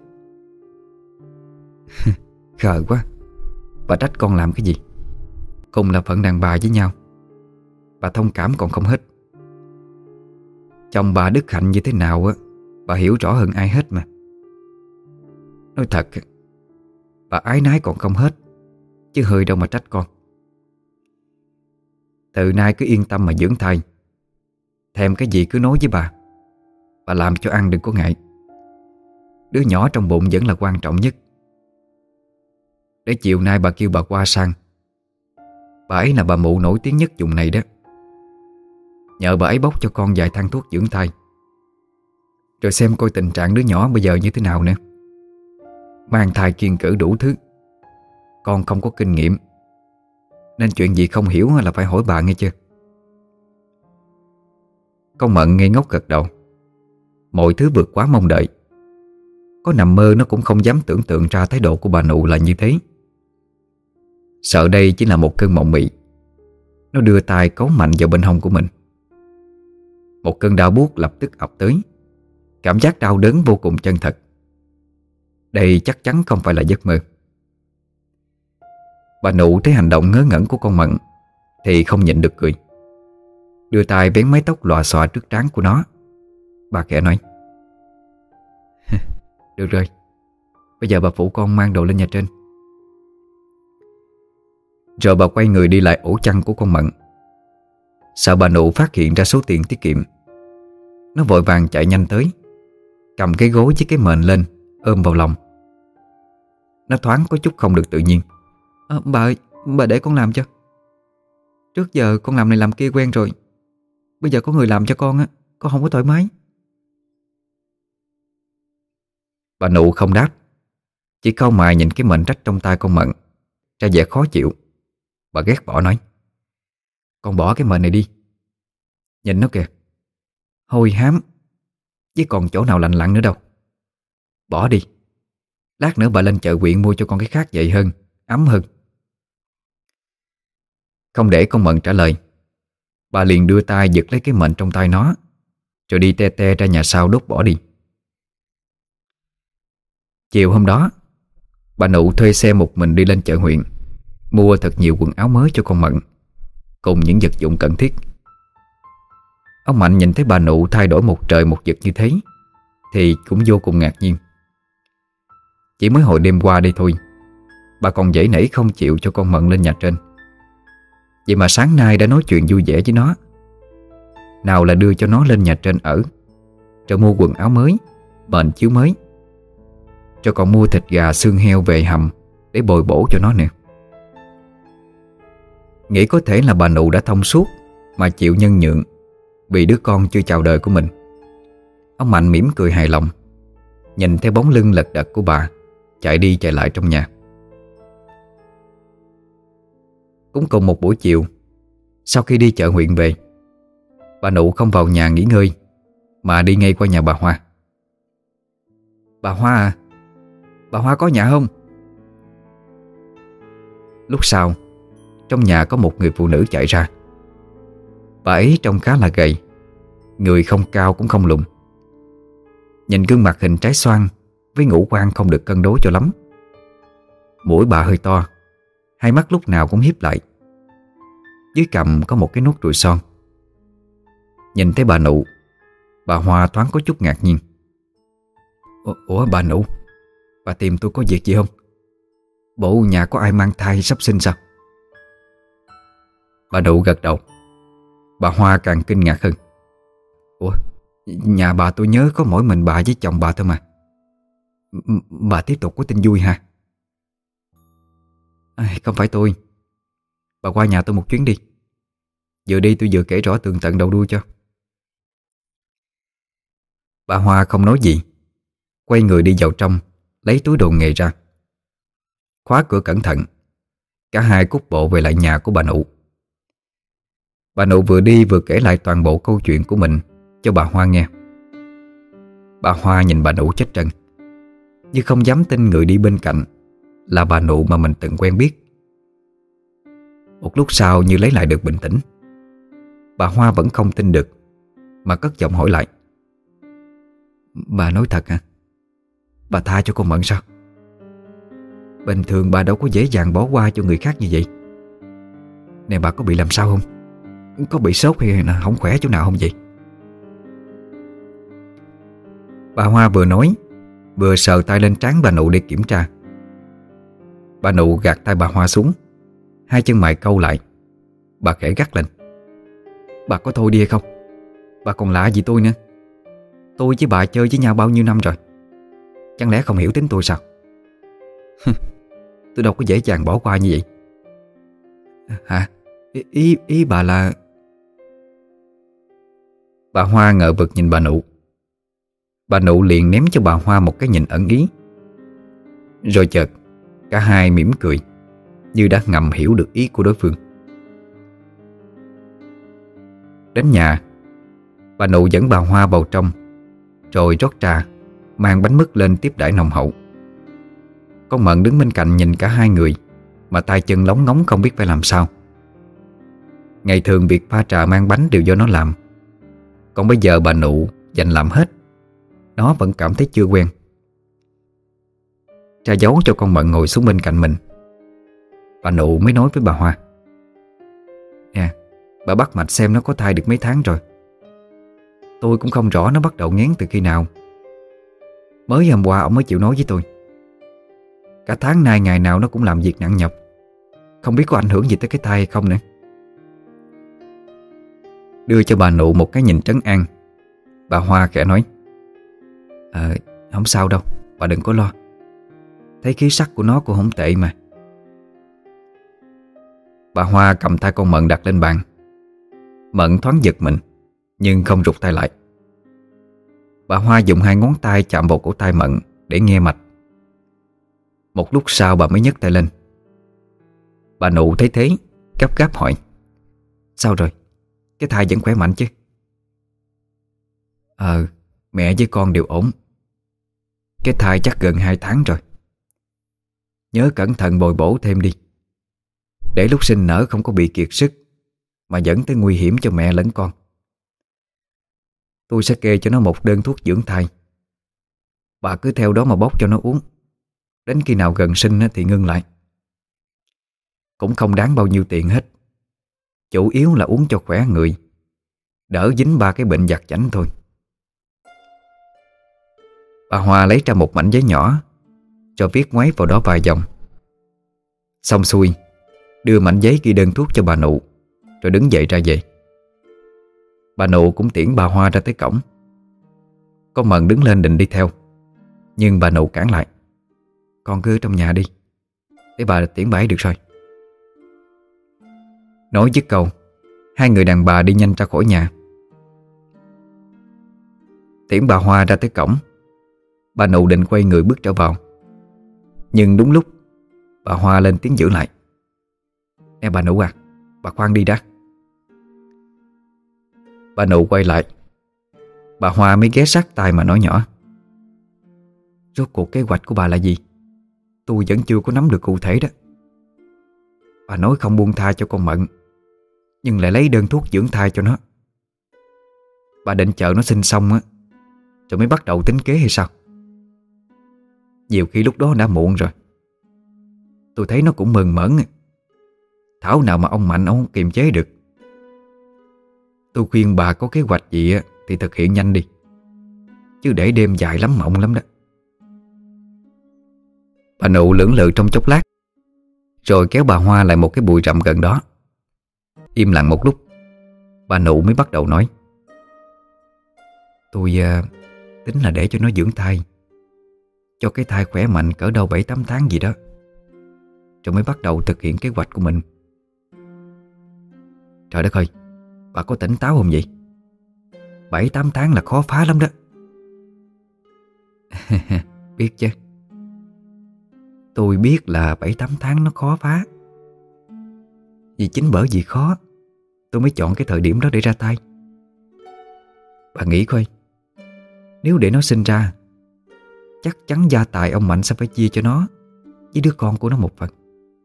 Khờ quá. Bà trách con làm cái gì? Cùng là phận đàn bà với nhau, bà thông cảm còn không hết. Chồng bà đức hạnh như thế nào á, bà hiểu rõ hơn ai hết mà. Nói thật, bà ái nái còn không hết, chứ hơi đâu mà trách con. Từ nay cứ yên tâm mà dưỡng thai. Thèm cái gì cứ nói với bà, bà làm cho ăn đừng có ngại. Đứa nhỏ trong bụng vẫn là quan trọng nhất. Để chiều nay bà kêu bà qua sang. Bà ấy là bà mụ nổi tiếng nhất vùng này đó. Nhờ bà ấy bốc cho con vài thang thuốc dưỡng thai, rồi xem coi tình trạng đứa nhỏ bây giờ như thế nào nè. Mang thai kiêng cữ đủ thứ, con không có kinh nghiệm, nên chuyện gì không hiểu là phải hỏi bà nghe chưa. Con Mận ngây ngốc gật đầu. Mọi thứ vượt quá mong đợi. Có nằm mơ nó cũng không dám tưởng tượng ra thái độ của bà nụ là như thế. Sợ đây chỉ là một cơn mộng mị. Nó đưa tay cấu mạnh vào bên hông của mình. Một cơn đau buốt lập tức ập tới. Cảm giác đau đớn vô cùng chân thật. Đây chắc chắn không phải là giấc mơ. Bà nụ thấy hành động ngớ ngẩn của con Mận thì không nhịn được cười. Đưa tay vén mái tóc lòa xòa trước trán của nó. Bà khẽ nói: Được rồi, bây giờ bà phụ con mang đồ lên nhà trên. Rồi bà quay người đi lại ổ chăn của con Mận. Sợ bà nụ phát hiện ra số tiền tiết kiệm, nó vội vàng chạy nhanh tới, cầm cái gối với cái mền lên, ôm vào lòng. Nó thoáng có chút không được tự nhiên. à, Bà ơi, bà để con làm cho. Trước giờ con làm này làm kia quen rồi, bây giờ có người làm cho con á, con không có thoải mái. Bà nụ không đáp, chỉ cau mày nhìn cái mệnh trách trong tay con Mận, ra vẻ khó chịu. Bà ghét bỏ nói: Con bỏ cái mền này đi. Nhìn nó kìa, hôi hám, chứ còn chỗ nào lành lặn nữa đâu. Bỏ đi. Lát nữa bà lên chợ huyện mua cho con cái khác vậy hơn, ấm hơn. Không để con Mận trả lời, bà liền đưa tay giật lấy cái mệnh trong tay nó, rồi đi te te ra nhà sau đốt bỏ đi. Chiều hôm đó, bà nụ thuê xe một mình đi lên chợ huyện, mua thật nhiều quần áo mới cho con Mận, cùng những vật dụng cần thiết. Ông Mạnh nhìn thấy bà nụ thay đổi một trời một vực như thế thì cũng vô cùng ngạc nhiên. Chỉ mới hồi đêm qua đây thôi, bà còn giãy nảy không chịu cho con Mận lên nhà trên. Vậy mà sáng nay đã nói chuyện vui vẻ với nó. Nào là đưa cho nó lên nhà trên ở, rồi mua quần áo mới, mền chiếu mới, cho còn mua thịt gà xương heo về hầm để bồi bổ cho nó nè. Nghĩ có thể là bà nụ đã thông suốt mà chịu nhân nhượng vì đứa con chưa chào đời của mình. Ông Mạnh mỉm cười hài lòng, nhìn theo bóng lưng lật đật của bà chạy đi chạy lại trong nhà. Cũng cùng một buổi chiều, sau khi đi chợ huyện về, bà nụ không vào nhà nghỉ ngơi mà đi ngay qua nhà bà Hoa. Bà Hoa à, bà Hoa có nhà không? Lúc sau, trong nhà có một người phụ nữ chạy ra. Bà ấy trông khá là gầy, người không cao cũng không lùn. Nhìn gương mặt hình trái xoan với ngũ quan không được cân đối cho lắm. Mũi bà hơi to, hai mắt lúc nào cũng híp lại. Dưới cằm có một cái nốt ruồi son. Nhìn thấy bà nụ, bà Hoa thoáng có chút ngạc nhiên. Ủa bà nụ, bà tìm tôi có việc gì không? Bộ nhà có ai mang thai sắp sinh sao? Bà nụ gật đầu. Bà Hoa càng kinh ngạc hơn. Ủa, nhà bà tôi nhớ có mỗi mình bà với chồng bà thôi mà. M- Bà tiếp tục có tin vui hả? À, không phải tôi. Bà qua nhà tôi một chuyến đi. Vừa đi tôi vừa kể rõ tường tận đầu đuôi cho. Bà Hoa không nói gì, quay người đi vào trong, lấy túi đồ nghề ra, khóa cửa cẩn thận. Cả hai cút bộ về lại nhà của bà nụ. Bà nụ vừa đi vừa kể lại toàn bộ câu chuyện của mình cho bà Hoa nghe. Bà Hoa nhìn bà Nụ chết trân, như không dám tin người đi bên cạnh là bà Nụ mà mình từng quen biết. Một lúc sau như lấy lại được bình tĩnh, bà Hoa vẫn không tin được mà cất giọng hỏi lại: Bà nói thật hả? Bà tha cho con Mận sao? Bình thường bà đâu có dễ dàng bỏ qua cho người khác như vậy. Nè, bà có bị làm sao không? Có bị sốt hay là không khỏe chỗ nào không vậy? Bà Hoa vừa nói vừa sờ tay lên trán bà Nụ để kiểm tra. Bà Nụ gạt tay bà Hoa xuống, hai chân mày cau lại. Bà khẽ gắt lên: Bà có thôi đi hay không? Bà còn lạ gì tôi nữa? Tôi với bà chơi với nhau bao nhiêu năm rồi, chẳng lẽ không hiểu tính tôi sao? Tôi đâu có dễ dàng bỏ qua như vậy. Hả? Ý, ý, ý bà là... Bà Hoa ngờ vực nhìn bà Nụ. Bà Nụ liền ném cho bà Hoa một cái nhìn ẩn ý. Rồi chợt cả hai mỉm cười, như đã ngầm hiểu được ý của đối phương. Đến nhà, bà Nụ dẫn bà Hoa vào trong, rồi rót trà, mang bánh mứt lên tiếp đãi nồng hậu. Con Mận đứng bên cạnh nhìn cả hai người mà tay chân lóng ngóng không biết phải làm sao. Ngày thường việc pha trà mang bánh đều do nó làm, còn bây giờ bà Nụ dành làm hết, nó vẫn cảm thấy chưa quen. Trà giấu cho con Mận ngồi xuống bên cạnh mình, bà Nụ mới nói với bà Hoa: Nè, bà bắt mạch xem nó có thai được mấy tháng rồi. Tôi cũng không rõ nó bắt đầu nghén từ khi nào. Mới hôm qua ông mới chịu nói với tôi. Cả tháng nay ngày nào nó cũng làm việc nặng nhọc, không biết có ảnh hưởng gì tới cái thai hay không nữa. Đưa cho bà Nụ một cái nhìn trấn an, bà Hoa khẽ nói: Ờ, không sao đâu, bà đừng có lo. Thấy khí sắc của nó cũng không tệ mà. Bà Hoa cầm tay con Mận đặt lên bàn. Mận thoáng giật mình, nhưng không rụt tay lại. Bà Hoa dùng hai ngón tay chạm vào cổ tay Mận để nghe mạch. Một lúc sau bà mới nhấc tay lên. Bà Nụ thấy thế, gấp gáp hỏi: Sao rồi? Cái thai vẫn khỏe mạnh chứ? Ờ, mẹ với con đều ổn. Cái thai chắc gần hai tháng rồi. Nhớ cẩn thận bồi bổ thêm đi, để lúc sinh nở không có bị kiệt sức mà dẫn tới nguy hiểm cho mẹ lẫn con. Tôi sẽ kê cho nó một đơn thuốc dưỡng thai. Bà cứ theo đó mà bốc cho nó uống, đến khi nào gần sinh thì ngưng lại. Cũng không đáng bao nhiêu tiền hết, chủ yếu là uống cho khỏe người, đỡ dính ba cái bệnh vặt chảnh thôi. Bà Hoa lấy ra một mảnh giấy nhỏ, cho viết ngoáy vào đó vài dòng. Xong xuôi, đưa mảnh giấy ghi đơn thuốc cho bà Nụ, rồi đứng dậy ra về. Bà Nụ cũng tiễn bà Hoa ra tới cổng. Con Mận đứng lên định đi theo, nhưng bà Nụ cản lại: Con cứ trong nhà đi, để bà tiễn bà ấy được rồi. Nói dứt câu, hai người đàn bà đi nhanh ra khỏi nhà. Tiễn bà Hoa ra tới cổng, bà Nụ định quay người bước trở vào, nhưng đúng lúc bà Hoa lên tiếng giữ lại: Nè bà Nụ à, bà khoan đi đã. Bà Nụ quay lại, bà Hoa mới ghé sát tai mà nói nhỏ: Rốt cuộc kế hoạch của bà là gì? Tôi vẫn chưa có nắm được cụ thể đó. Bà nói không buông tha cho con Mận, nhưng lại lấy đơn thuốc dưỡng thai cho nó. Bà định chờ nó sinh xong á, rồi mới bắt đầu tính kế hay sao? Nhiều khi lúc đó đã muộn rồi. Tôi thấy nó cũng mừng mởn, thảo nào mà ông Mạnh ông không kiềm chế được. Tôi khuyên bà có kế hoạch gì thì thực hiện nhanh đi, chứ để đêm dài lắm mộng lắm đó. Bà Nụ lưỡng lự trong chốc lát, rồi kéo bà Hoa lại một cái bụi rậm gần đó. Im lặng một lúc, bà Nụ mới bắt đầu nói: Tôi uh, tính là để cho nó dưỡng thai, cho cái thai khỏe mạnh cỡ đâu bảy tám tháng gì đó, rồi mới bắt đầu thực hiện kế hoạch của mình. Trời đất ơi, bà có tỉnh táo không vậy? Bảy tám tháng là khó phá lắm đó. Biết chứ. Tôi biết là bảy tám tháng nó khó phá, vì chính bởi vì khó tôi mới chọn cái thời điểm đó để ra tay. Bà nghĩ coi, Nếu để nó sinh ra, chắc chắn gia tài ông Mạnh sẽ phải chia cho nó với đứa con của nó một phần.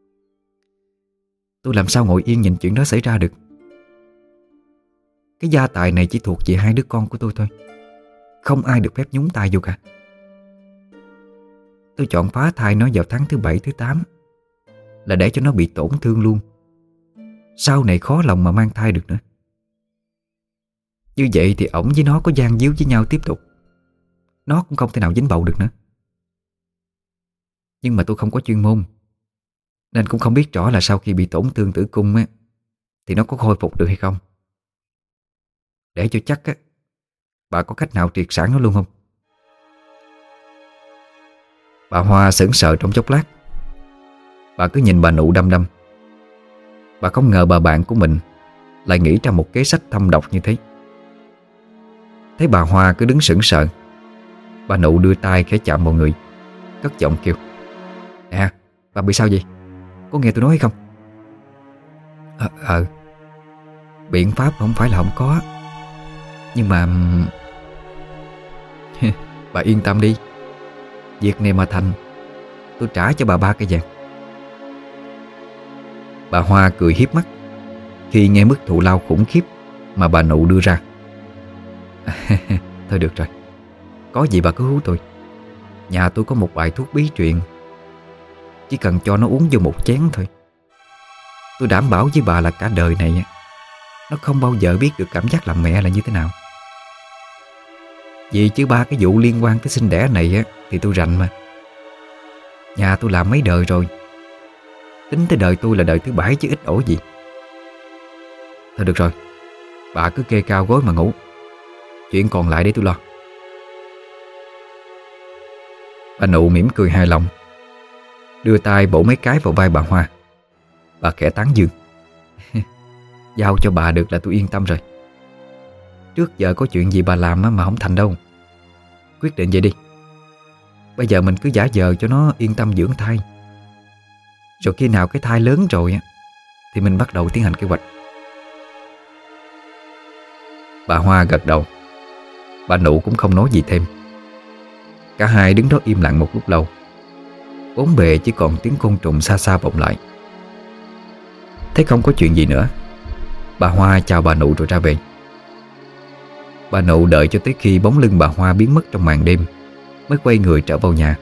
Tôi làm sao ngồi yên nhìn chuyện đó xảy ra được. Cái gia tài này chỉ thuộc về hai đứa con của tôi thôi, không ai được phép nhúng tay vô cả. Tôi chọn phá thai nó vào tháng thứ bảy thứ tám là để cho nó bị tổn thương luôn. Sau này khó lòng mà mang thai được nữa. Như vậy thì ổng với nó có gian díu với nhau tiếp tục, nó cũng không thể nào dính bầu được nữa. Nhưng mà tôi không có chuyên môn, nên cũng không biết rõ là sau khi bị tổn thương tử cung á, thì nó có khôi phục được hay không. Để cho chắc á, bà có cách nào triệt sản nó luôn không? Bà Hoa sững sờ trong chốc lát. Bà cứ nhìn bà Nụ đăm đăm. Bà không ngờ bà bạn của mình lại nghĩ ra một kế sách thâm độc như thế. Thấy bà Hoa cứ đứng sững sờ, bà Nụ đưa tay khẽ chạm vào người, cất giọng kêu: "Nè, bà bị sao vậy? Có nghe tôi nói hay không?" Ờ, ờ biện pháp không phải là không có, nhưng mà bà yên tâm đi. Việc này mà thành, tôi trả cho bà ba cây vàng. Bà Hoa cười hiếp mắt khi nghe mức thù lao khủng khiếp mà bà Nụ đưa ra. Thôi được rồi, có gì bà cứ hú tôi. Nhà tôi có một bài thuốc bí truyền, chỉ cần cho nó uống vô một chén thôi, tôi đảm bảo với bà là cả đời này nó không bao giờ biết được cảm giác làm mẹ là như thế nào. Vì chứ ba cái vụ liên quan tới sinh đẻ này á thì tôi rành mà. Nhà tôi làm mấy đời rồi, tính tới đời tôi là đời thứ bảy chứ ít ổ gì. Thôi được rồi, bà cứ kê cao gối mà ngủ. Chuyện còn lại để tôi lo. Bà Nụ mỉm cười hài lòng, đưa tay bổ mấy cái vào vai bà Hoa. Bà khẽ tán dương. Giao cho bà được là tôi yên tâm rồi. Trước giờ có chuyện gì bà làm mà không thành đâu. Quyết định vậy đi. Bây giờ mình cứ giả vờ cho nó yên tâm dưỡng thai, rồi khi nào cái thai lớn rồi thì mình bắt đầu tiến hành kế hoạch. Bà Hoa gật đầu. Bà Nụ cũng không nói gì thêm. Cả hai đứng đó im lặng một lúc lâu. Bốn bề chỉ còn tiếng côn trùng xa xa vọng lại. Thấy không có chuyện gì nữa, bà Hoa chào bà Nụ rồi ra về. Bà Nụ đợi cho tới khi bóng lưng bà Hoa biến mất trong màn đêm mới quay người trở vào nhà.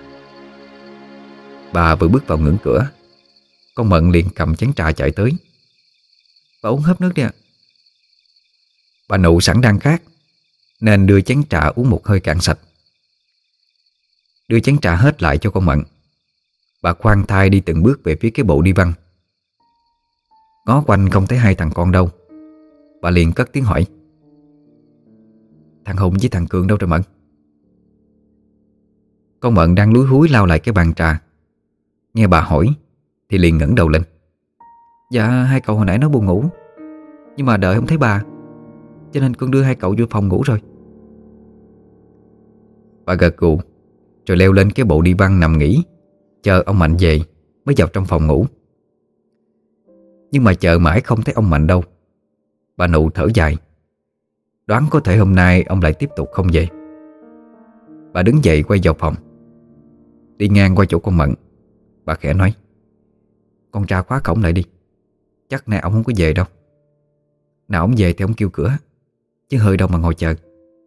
Bà vừa bước vào ngưỡng cửa, con Mận liền cầm chén trà chạy tới. Bà uống hớp nước đi ạ. Bà Nụ sẵn đang khát nên đưa chén trà uống một hơi cạn sạch. Đưa chén trà hết lại cho con Mận, bà khoan thai đi từng bước về phía cái bộ đi văn. Ngó quanh không thấy hai thằng con đâu, bà liền cất tiếng hỏi: "Thằng Hùng với thằng Cường đâu rồi Mận?" Con Mận đang lúi húi lau lại cái bàn trà, nghe bà hỏi thì liền ngẩng đầu lên. "Dạ hai cậu hồi nãy nó buồn ngủ, nhưng mà đợi không thấy bà, cho nên con đưa hai cậu vô phòng ngủ rồi." Bà gật gù rồi leo lên cái bộ đi văn nằm nghỉ, chờ ông Mạnh về mới vào trong phòng ngủ. Nhưng mà chờ mãi không thấy ông Mạnh đâu. Bà Nụ thở dài, đoán có thể hôm nay ông lại tiếp tục không về. Bà đứng dậy quay vào phòng, đi ngang qua chỗ con Mận, bà khẽ nói: "Con ra khóa cổng lại đi, chắc nay ông không có về đâu. Nào ông về thì ông kêu cửa, chứ hơi đâu mà ngồi chờ."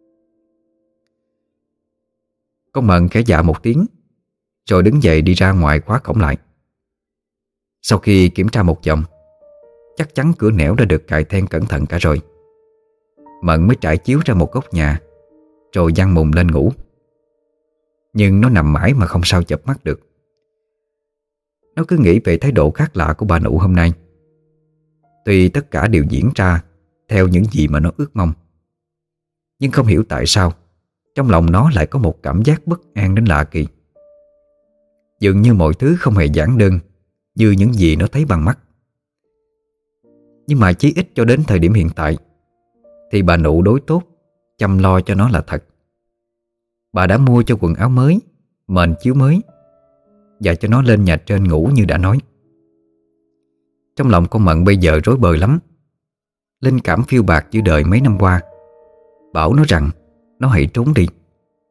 Con Mận khẽ dạ một tiếng, rồi đứng dậy đi ra ngoài khóa cổng lại. Sau khi kiểm tra một vòng, chắc chắn cửa nẻo đã được cài then cẩn thận cả rồi, Mận mới trải chiếu ra một góc nhà, rồi giăng mùng lên ngủ. Nhưng nó nằm mãi mà không sao chợp mắt được. Nó cứ nghĩ về thái độ khác lạ của bà Nụ hôm nay. Tuy tất cả đều diễn ra theo những gì mà nó ước mong, nhưng không hiểu tại sao trong lòng nó lại có một cảm giác bất an đến lạ kỳ. Dường như mọi thứ không hề giản đơn như những gì nó thấy bằng mắt. Nhưng mà chí ít cho đến thời điểm hiện tại thì bà Nụ đối tốt, chăm lo cho nó là thật. Bà đã mua cho quần áo mới, mền chiếu mới và cho nó lên nhà trên ngủ như đã nói. Trong lòng con Mận bây giờ rối bời lắm. Linh cảm phiêu bạc giữa đời mấy năm qua bảo nó rằng nó hãy trốn đi,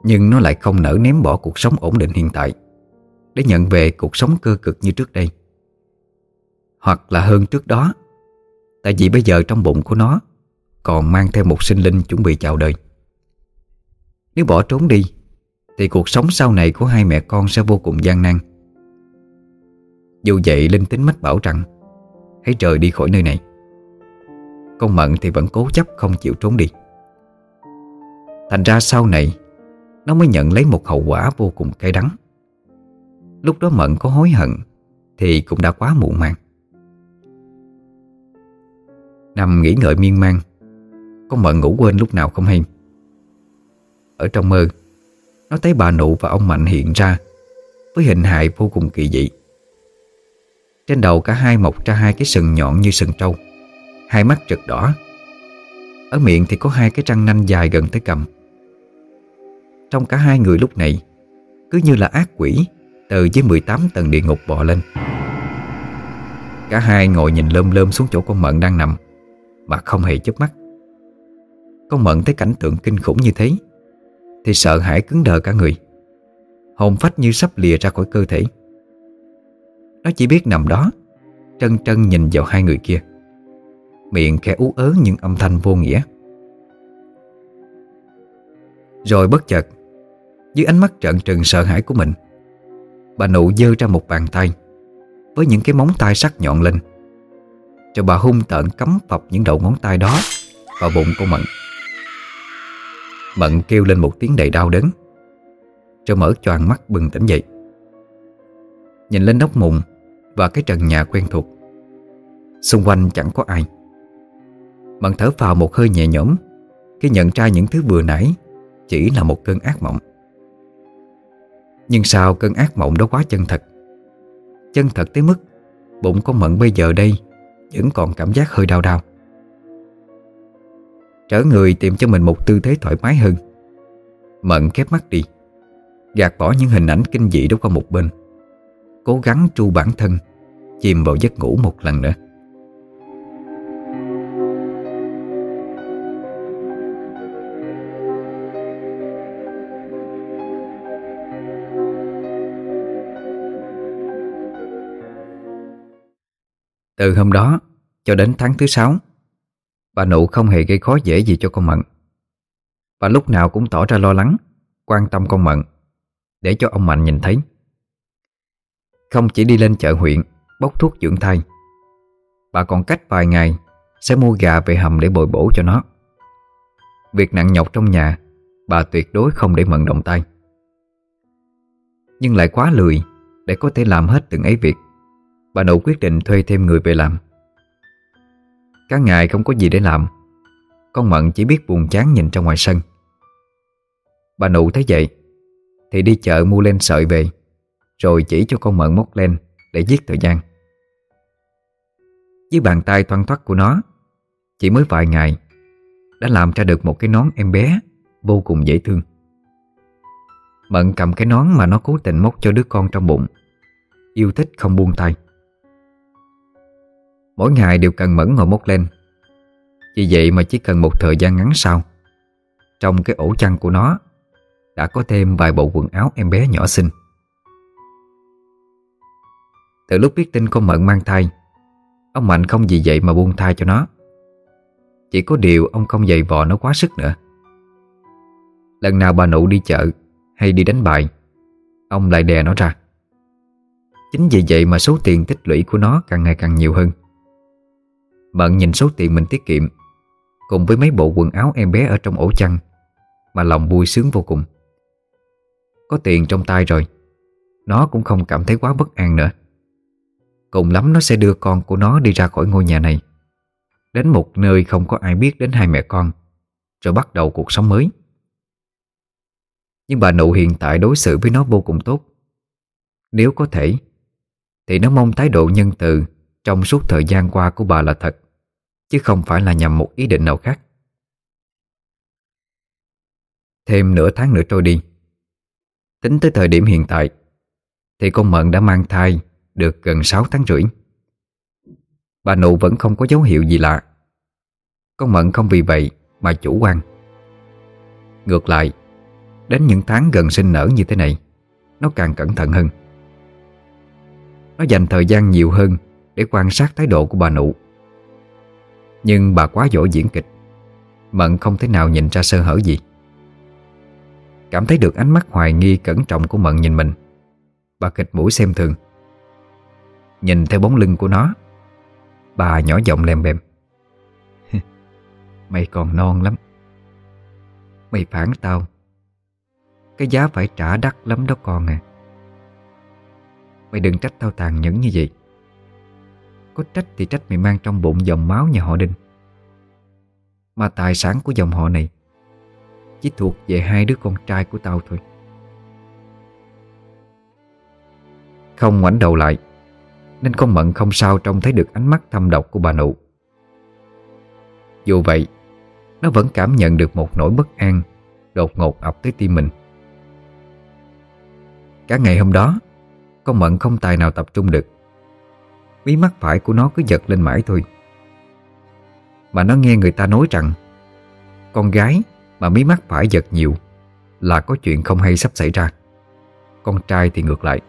Nhưng nó lại không nỡ ném bỏ cuộc sống ổn định hiện tại để nhận về cuộc sống cơ cực như trước đây. Hoặc là hơn trước đó, tại vì bây giờ trong bụng của nó còn mang theo một sinh linh chuẩn bị chào đời. Nếu bỏ trốn đi thì cuộc sống sau này của hai mẹ con sẽ vô cùng gian nan. Dù vậy, linh tính mách bảo rằng hãy rời đi khỏi nơi này. Con Mận thì vẫn cố chấp không chịu trốn đi. Thành ra sau này nó mới nhận lấy một hậu quả vô cùng cay đắng. Lúc đó Mận có hối hận thì cũng đã quá muộn màng. Nằm nghĩ ngợi miên man, con Mận ngủ quên lúc nào không hay. Ở trong mơ, nó thấy bà Nụ và ông Mạnh hiện ra với hình hài vô cùng kỳ dị. Trên đầu cả hai mọc ra hai cái sừng nhọn như sừng trâu, hai mắt rực đỏ. Ở miệng thì có hai cái răng nanh dài gần tới cằm. Trong cả hai người lúc này cứ như là ác quỷ từ dưới mười tám tầng địa ngục bò lên. Cả hai ngồi nhìn lơm lơm xuống chỗ con Mận đang nằm mà không hề chớp mắt. Con Mận thấy cảnh tượng kinh khủng như thế thì sợ hãi cứng đờ cả người, hồn phách như sắp lìa ra khỏi cơ thể. Nó chỉ biết nằm đó trân trân nhìn vào hai người kia, miệng khẽ ú ớ những âm thanh vô nghĩa. Rồi bất chợt, dưới ánh mắt trợn trừng sợ hãi của mình, bà Nụ giơ ra một bàn tay với những cái móng tay sắc nhọn lên, rồi bà hung tợn cắm phập những đầu ngón tay đó vào bụng của Mận. Mận kêu lên một tiếng đầy đau đớn, rồi mở choàng mắt bừng tỉnh dậy. Nhìn lên nóc mùng và cái trần nhà quen thuộc, xung quanh chẳng có ai. Mận thở phào một hơi nhẹ nhõm khi nhận ra những thứ vừa nãy chỉ là một cơn ác mộng. Nhưng sao cơn ác mộng đó quá chân thật, chân thật tới mức bụng con Mận bây giờ đây vẫn còn cảm giác hơi đau đau. Trở người tìm cho mình một tư thế thoải mái hơn, Mận khép mắt đi, gạt bỏ những hình ảnh kinh dị đó qua một bên, cố gắng tru bản thân chìm vào giấc ngủ một lần nữa. Từ hôm đó cho đến tháng thứ sáu, bà Nụ không hề gây khó dễ gì cho con Mận. Và lúc nào cũng tỏ ra lo lắng, quan tâm con Mận để cho ông Mạnh nhìn thấy. Không chỉ đi lên chợ huyện bốc thuốc dưỡng thai, bà còn cách vài ngày sẽ mua gà về hầm để bồi bổ cho nó. Việc nặng nhọc trong nhà bà tuyệt đối không để Mận động tay. Nhưng lại quá lười để có thể làm hết từng ấy việc, bà Nụ quyết định thuê thêm người về làm. Cả ngày không có gì để làm, con Mận chỉ biết buồn chán nhìn ra ngoài sân. Bà Nụ thấy vậy thì đi chợ mua len sợi về, rồi chỉ cho con Mận móc len để giết thời gian. Với bàn tay thoăn thoắt của nó, chỉ mới vài ngày đã làm ra được một cái nón em bé vô cùng dễ thương. Mận cầm cái nón mà nó cố tình móc cho đứa con trong bụng, yêu thích không buông tay. Mỗi ngày đều cần Mẫn ngồi móc len. Vì vậy mà chỉ cần một thời gian ngắn sau, trong cái ổ chăn của nó đã có thêm vài bộ quần áo em bé nhỏ xinh. Từ lúc biết tin con Mận mang thai, ông Mạnh không vì vậy mà buông tha cho nó. Chỉ có điều ông không giày vò nó quá sức nữa. Lần nào bà Nụ đi chợ hay đi đánh bài, ông lại đè nó ra. Chính vì vậy mà số tiền tích lũy của nó càng ngày càng nhiều hơn. Mận nhìn số tiền mình tiết kiệm cùng với mấy bộ quần áo em bé ở trong ổ chăn mà lòng vui sướng vô cùng. Có tiền trong tay rồi, nó cũng không cảm thấy quá bất an nữa. Cùng lắm nó sẽ đưa con của nó đi ra khỏi ngôi nhà này, đến một nơi không có ai biết đến hai mẹ con, rồi bắt đầu cuộc sống mới. Nhưng bà Nụ hiện tại đối xử với nó vô cùng tốt. Nếu có thể thì nó mong thái độ nhân từ trong suốt thời gian qua của bà là thật, chứ không phải là nhằm một ý định nào khác. Thêm nửa tháng nữa trôi đi. Tính tới thời điểm hiện tại thì con Mận đã mang thai được gần sáu tháng rưỡi. Bà Nụ vẫn không có dấu hiệu gì lạ. Con Mận không vì vậy mà chủ quan. Ngược lại, Đến những tháng gần sinh nở như thế này, nó càng cẩn thận hơn. Nó dành thời gian nhiều hơn để quan sát thái độ của bà Nụ. Nhưng bà quá giỏi diễn kịch, Mận không thể nào nhìn ra sơ hở gì. Cảm thấy được ánh mắt hoài nghi cẩn trọng của Mận nhìn mình, bà khịt mũi xem thường. Nhìn theo bóng lưng của nó, bà nhỏ giọng lem bem: "Mày còn non lắm. Mày phản tao, cái giá phải trả đắt lắm đó con à. Mày đừng trách tao tàn nhẫn như vậy. Có trách thì trách mày mang trong bụng dòng máu nhà họ Đinh. Mà tài sản của dòng họ này chỉ thuộc về hai đứa con trai của tao thôi." Không ngoảnh đầu lại, nên con Mận không sao trông thấy được ánh mắt thâm độc của bà Nụ. Dù vậy, nó vẫn cảm nhận được một nỗi bất an đột ngột ập tới tim mình. Cả ngày hôm đó, con Mận không tài nào tập trung được. Mí mắt phải của nó cứ giật lên mãi thôi. Mà nó nghe người ta nói rằng con gái mà mí mắt phải giật nhiều là có chuyện không hay sắp xảy ra. Con trai thì ngược lại.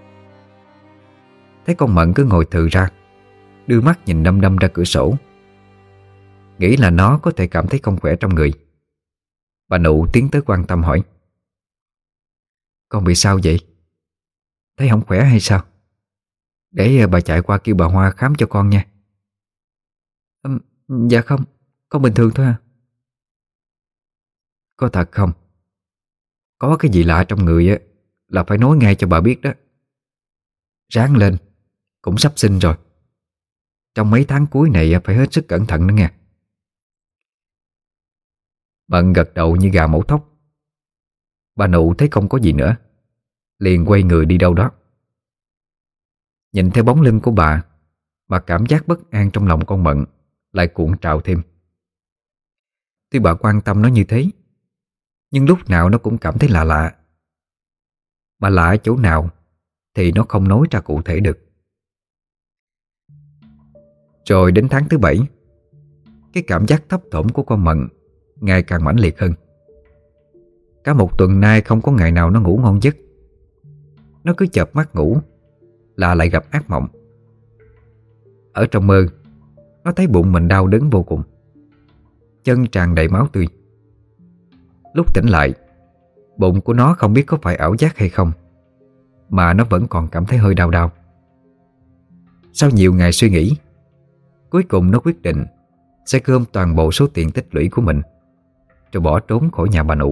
Thấy con Mận cứ ngồi thừ ra, đưa mắt nhìn đăm đăm ra cửa sổ, nghĩ là nó có thể cảm thấy không khỏe trong người. Bà Nụ tiến tới quan tâm hỏi: "Con bị sao vậy? Thấy không khỏe hay sao? Để bà chạy qua kêu bà Hoa khám cho con nha." Ừ, dạ không, con bình thường thôi à. Có thật không? Có cái gì lạ trong người á là phải nói ngay cho bà biết đó. Ráng lên, cũng sắp sinh rồi. Trong mấy tháng cuối này phải hết sức cẩn thận nữa nha. Mận gật đầu như gà mổ thóc. Bà Nụ thấy không có gì nữa, liền quay người đi đâu đó. Nhìn theo bóng lưng của bà mà cảm giác bất an trong lòng con Mận lại cuộn trào thêm. Tuy bà quan tâm nó như thế, nhưng lúc nào nó cũng cảm thấy lạ lạ. Mà lạ ở chỗ nào thì nó không nói ra cụ thể được. Rồi đến tháng thứ bảy, cái cảm giác thấp thỏm của con Mận ngày càng mãnh liệt hơn. Cả một tuần nay không có ngày nào nó ngủ ngon giấc. Nó cứ chợp mắt ngủ là lại gặp ác mộng. Ở trong mơ, nó thấy bụng mình đau đớn vô cùng, chân tràn đầy máu tươi. Lúc tỉnh lại, bụng của nó không biết có phải ảo giác hay không, mà nó vẫn còn cảm thấy hơi đau đau. Sau nhiều ngày suy nghĩ, cuối cùng nó quyết định sẽ gom toàn bộ số tiền tích lũy của mình rồi bỏ trốn khỏi nhà bà Nụ.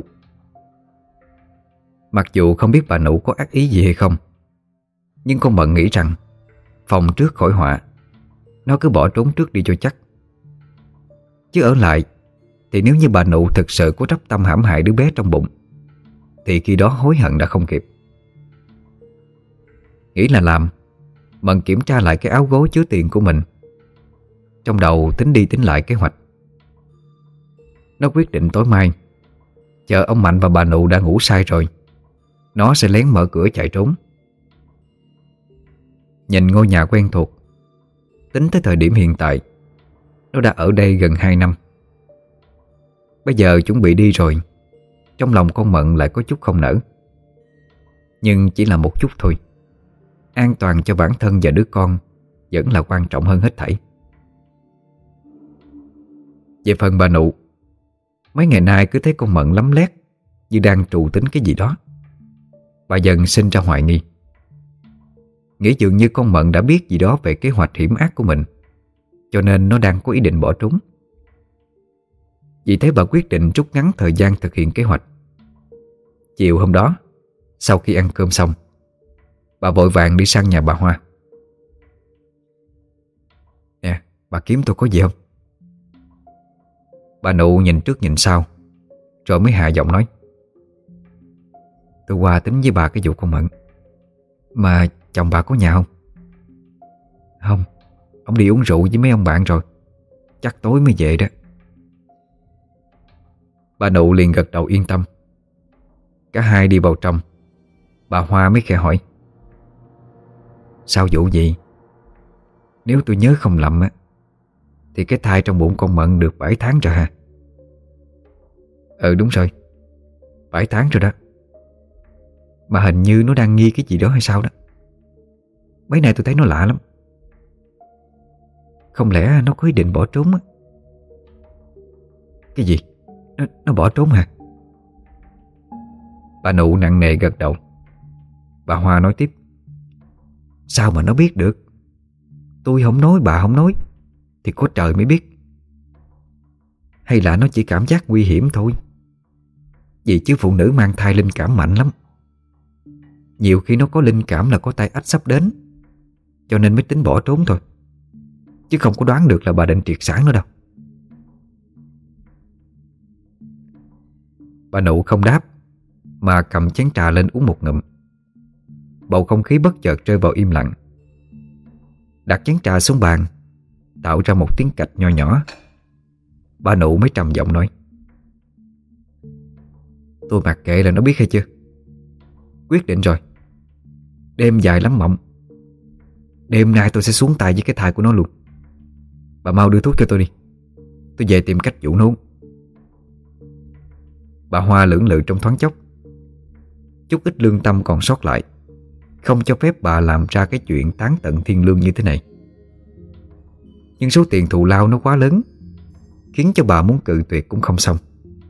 Mặc dù không biết bà Nụ có ác ý gì hay không, nhưng con Mận nghĩ rằng phòng trước khỏi họa, nó cứ bỏ trốn trước đi cho chắc. Chứ ở lại thì nếu như bà Nụ thực sự có trách tâm hãm hại đứa bé trong bụng, thì khi đó hối hận đã không kịp. Nghĩ là làm, Mận kiểm tra lại cái áo gối chứa tiền của mình, trong đầu tính đi tính lại kế hoạch. Nó quyết định tối mai, chờ ông Mạnh và bà Nụ đã ngủ say rồi, nó sẽ lén mở cửa chạy trốn. Nhìn ngôi nhà quen thuộc, tính tới thời điểm hiện tại, nó đã ở đây gần hai năm. Bây giờ chuẩn bị đi rồi, trong lòng con Mận lại có chút không nỡ. Nhưng chỉ là một chút thôi. An toàn cho bản thân và đứa con vẫn là quan trọng hơn hết thảy. Về phần bà Nụ, mấy ngày nay cứ thấy con Mận lấm lét như đang trù tính cái gì đó. Bà dần sinh ra hoài nghi, nghĩ dường như con Mận đã biết gì đó về kế hoạch hiểm ác của mình, cho nên nó đang có ý định bỏ trốn. Vì thế bà quyết định rút ngắn thời gian thực hiện kế hoạch. Chiều hôm đó, sau khi ăn cơm xong, bà vội vàng đi sang nhà bà Hoa. "Nè, bà kiếm tôi có gì không?" Bà Nụ nhìn trước nhìn sau, rồi mới hạ giọng nói: "Tôi qua tính với bà cái vụ con Mận. Mà chồng bà có nhà không?" "Không, ông đi uống rượu với mấy ông bạn rồi, chắc tối mới về đó." Bà Nụ liền gật đầu yên tâm. Cả hai đi vào trong, bà Hoa mới khẽ hỏi: "Sao vụ gì? Nếu tôi nhớ không lầm á, thì cái thai trong bụng con Mận được bảy tháng rồi hả?" "Ừ đúng rồi. Vài tháng rồi đó. Mà hình như nó đang nghi cái gì đó hay sao đó. Mấy nay tôi thấy nó lạ lắm. Không lẽ nó có ý định bỏ trốn á? Cái gì? Nó, nó bỏ trốn hả? Bà Nụ nặng nề gật đầu. Bà Hoa nói tiếp. Sao mà nó biết được? Tôi không nói, bà không nói, thì có trời mới biết. Hay là nó chỉ cảm giác nguy hiểm thôi. Vì chứ phụ nữ mang thai linh cảm mạnh lắm. Nhiều khi nó có linh cảm là có tai ách sắp đến, cho nên mới tính bỏ trốn thôi, chứ không có đoán được là bà định triệt sản nữa đâu. Bà Nụ không đáp, mà cầm chén trà lên uống một ngụm. Bầu không khí bất chợt rơi vào im lặng. Đặt chén trà xuống bàn, tạo ra một tiếng cạch nho nhỏ. Bà Nụ mới trầm giọng nói. Tôi mặc kệ là nó biết hay chưa. Quyết định rồi. Đêm dài lắm Mộng. Đêm nay tôi sẽ xuống tay với cái thai của nó luôn. Bà mau đưa thuốc cho tôi đi. Tôi về tìm cách dụ nó uống. Bà Hoa lưỡng lự trong thoáng chốc. Chút ít lương tâm còn sót lại không cho phép bà làm ra cái chuyện tán tận thiên lương như thế này. Nhưng số tiền thù lao nó quá lớn, khiến cho bà muốn cự tuyệt cũng không xong.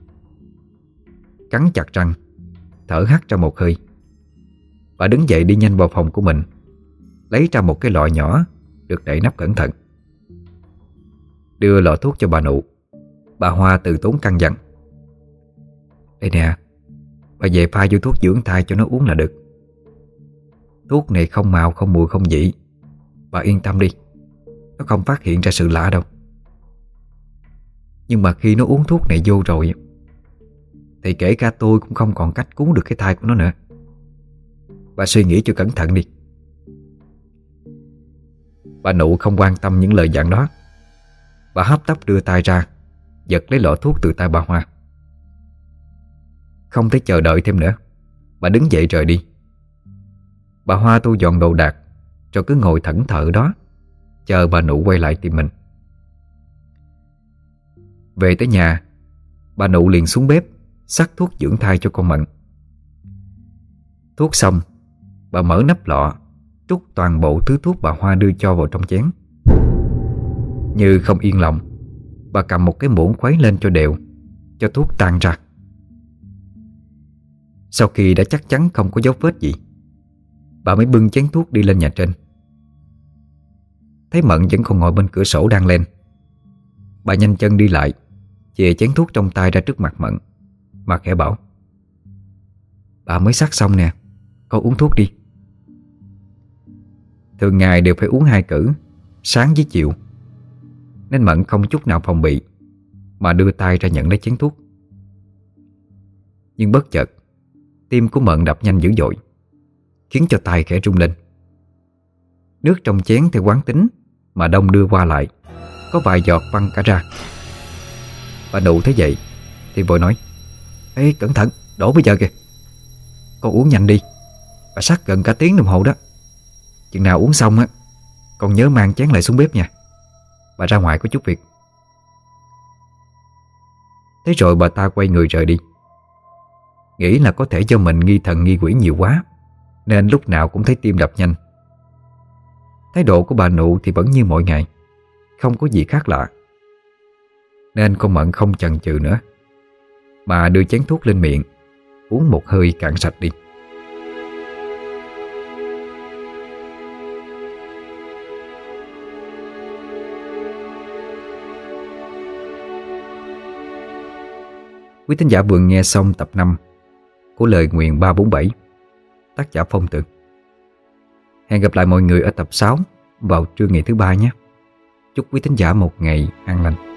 Cắn chặt răng, thở hắt ra một hơi, bà đứng dậy đi nhanh vào phòng của mình, lấy ra một cái lọ nhỏ được đậy nắp cẩn thận. Đưa lọ thuốc cho bà Nụ, bà Hoa từ tốn căn dặn. Đây nè, bà về pha vô thuốc dưỡng thai cho nó uống là được. Thuốc này không màu, không mùi, không vị. Bà yên tâm đi, nó không phát hiện ra sự lạ đâu. Nhưng mà khi nó uống thuốc này vô rồi thì kể cả tôi cũng không còn cách cứu được cái thai của nó nữa. Bà suy nghĩ cho cẩn thận đi. Bà Nụ không quan tâm những lời dặn đó. Bà hấp tấp đưa tay ra, giật lấy lọ thuốc từ tay bà Hoa. Không thể chờ đợi thêm nữa, bà đứng dậy rời đi. Bà Hoa thu dọn đồ đạc, rồi cứ ngồi thẫn thờ đó, chờ bà Nụ quay lại tìm mình. Về tới nhà, bà Nụ liền xuống bếp xắt thuốc dưỡng thai cho con Mận. Thuốc xong, bà mở nắp lọ, trút toàn bộ thứ thuốc bà Hoa đưa cho vào trong chén. Như không yên lòng, bà cầm một cái muỗng khuấy lên cho đều, cho thuốc tan ra. Sau khi đã chắc chắn không có dấu vết gì, bà mới bưng chén thuốc đi lên nhà trên. Thấy Mận vẫn còn ngồi bên cửa sổ đang lên, bà nhanh chân đi lại, chìa chén thuốc trong tay ra trước mặt Mận, mà khẽ bảo. Bà mới sắc xong nè, con uống thuốc đi. Thường ngày đều phải uống hai cữ, sáng với chiều, nên Mận không chút nào phòng bị, mà đưa tay ra nhận lấy chén thuốc. Nhưng bất chợt, tim của Mận đập nhanh dữ dội, khiến cho tay khẽ rung lên. Nước trong chén theo quán tính mà đông đưa qua lại, có vài giọt văng cả ra. Bà Nụ thấy vậy thì vội nói. Ê, cẩn thận, đổ bây giờ kìa. Con uống nhanh đi, bà sắc gần cả tiếng đồng hồ đó. Chừng nào uống xong á, con nhớ mang chén lại xuống bếp nha. Bà ra ngoài có chút việc. Thế rồi bà ta quay người rời đi. Nghĩ là có thể do mình nghi thần nghi quỷ nhiều quá, nên lúc nào cũng thấy tim đập nhanh. Thái độ của bà Nụ thì vẫn như mọi ngày, không có gì khác lạ. Nên con Mận không chần chừ nữa, mà đưa chén thuốc lên miệng, uống một hơi cạn sạch đi. Quý thính giả vừa nghe xong tập năm của Lời Nguyền ba bốn bảy, tác giả Phong Tường. Hẹn gặp lại mọi người ở tập sáu vào trưa ngày thứ ba nhé. Chúc quý thính giả một ngày an lành.